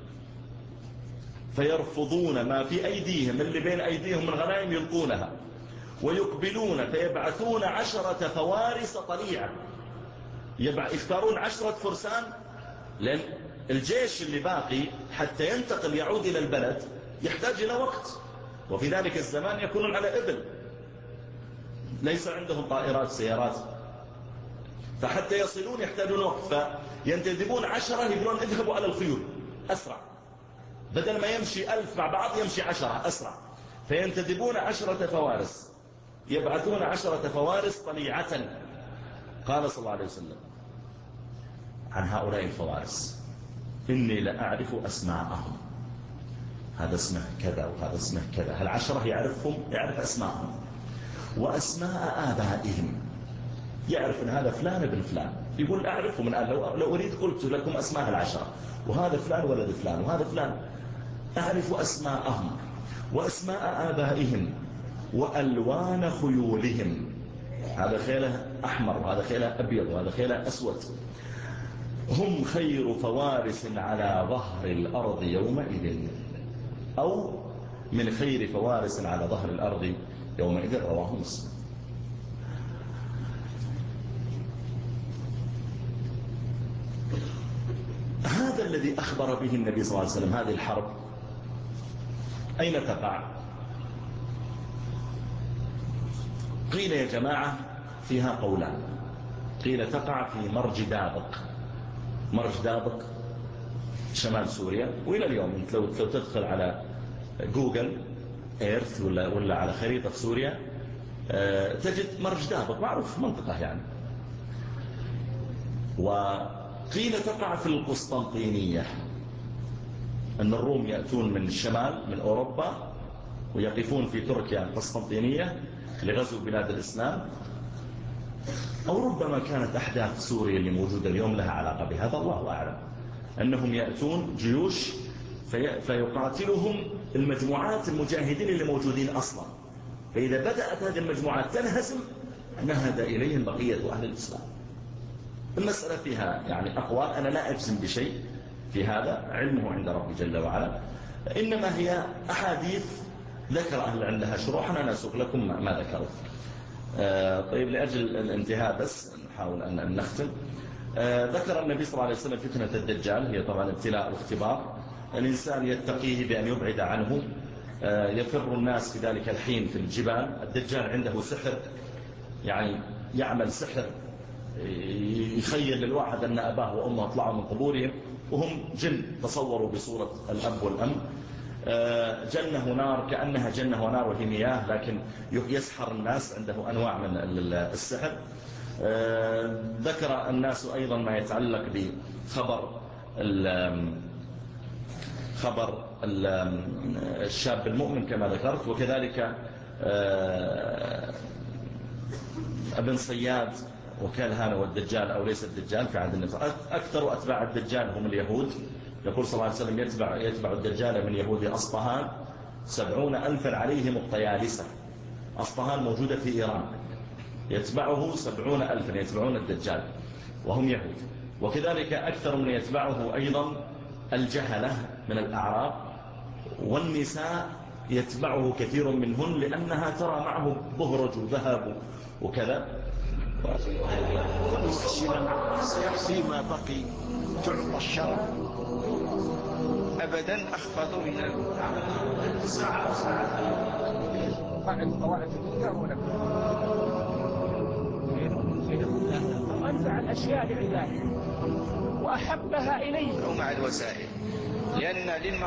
فيرفضون ما في أيديهم، اللي بين أيديهم من غنائم يلقونها، ويقبلون فيبعثون 10 فوارس طليعة. يختارون 10 فرسان، لأن الجيش اللي باقي حتى ينتقل يعود إلى البلد يحتاج إلى وقت، وفي ذلك الزمان يكونون على إبل، ليس عندهم طائرات سيارات، فحتى يصلون يحتاجون وقت. فينتدبون 10 يقولون اذهبوا على الخيول أسرع، بدل ما يمشي 1000 مع بعض يمشي 10 أسرع. فينتدبون 10 فوارس، يبعثون 10 فوارس طليعة. قال صلى الله عليه وسلم عن هؤلاء الفوارس إني لأعرف أسماءهم، هذا اسمه كذا وهذا اسمه كذا، ال10 يعرف أسماءهم وأسماء آبائهم، يعرف أن هذا فلان ابن فلان، يقول أعرفه من لو أريد قلت لكم أسماء ال10، وهذا فلان ولد فلان وهذا فلان. أعرف أسماءهم وأسماء آبائهم وألوان خيولهم، هذا خيله أحمر وهذا خيله أبيض وهذا خيله أسود. هم خير فوارس على ظهر الأرض يومئذ، أو من خير فوارس على ظهر الأرض يومئذ، رواه مسلم. هذا الذي أخبر به النبي صلى الله عليه وسلم. هذه الحرب أين تقع؟ قيل يا جماعة فيها قولان. قيل تقع في مرج دابق. مرج دابق شمال سوريا، وإلى اليوم أنت لو تدخل على جوجل ايرث ولا على خريطة سوريا تجد مرج دابق معروف منطقة يعني. وقيل تقع في القسطنطينية، أن الروم يأتون من الشمال من أوروبا ويقفون في تركيا القسطنطينية لغزو بلاد الإسلام، أو ربما كانت أحداث سوريا اللي موجودة اليوم لها علاقة بهذا، الله أعلم. أنهم يأتون جيوش فيقاتلهم المجموعات المجاهدين اللي موجودين أصلا، فإذا بدأت هذه المجموعات تنهزم نهد إليهم بقية أهل الإسلام. المسألة فيها يعني أقوال، أنا لا أجزم بشيء في هذا، علمه عند ربي جل وعلا، إنما هي أحاديث ذكر أهل عندها شروحا، أنا أسوق لكم ما ذكروا. طيب لأجل الانتهاء بس نحاول أن نختم. ذكر النبي صلى الله عليه وسلم فتنة الدجال، هي طبعا ابتلاء واختبار، الإنسان يتقيه بأن يبعد عنه. يفر الناس في ذلك الحين في الجبال. الدجال عنده سحر، يعني يعمل سحر يخيل للواحد أن أباه وأمه طلعوا من قبورهم وهم جن، تصوروا بصورة الأب والأم. جنة نار كأنها جنة ونار وهي مياه، لكن يسحر الناس، عنده أنواع من السحر. ذكر الناس أيضا ما يتعلق بخبر الشاب المؤمن كما ذكرت، وكذلك ابن صياد وكالهان والدجال أو ليس الدجال في عهد النبي. أكثر أتباع الدجال هم اليهود. يقول صلى الله عليه وسلم يتبع الدجال من يهود أصطهان 70,000 عليهم الطيالسة. أصطهان موجودة في إيران، يتبعه 70,000 يتبعون الدجال وهم يهود. وكذلك أكثر من يتبعه أيضا الجهلة من الأعراب، والنساء يتبعه كثير منهن لأنها ترى معه بهرج وذهب وكذا. فيما بقي تعطى الشرع أبدا أخفض من قواعد الكتاب ولا وأنزع الأشياء لعباده وأحبها إليه أو مع الوسائل، لأن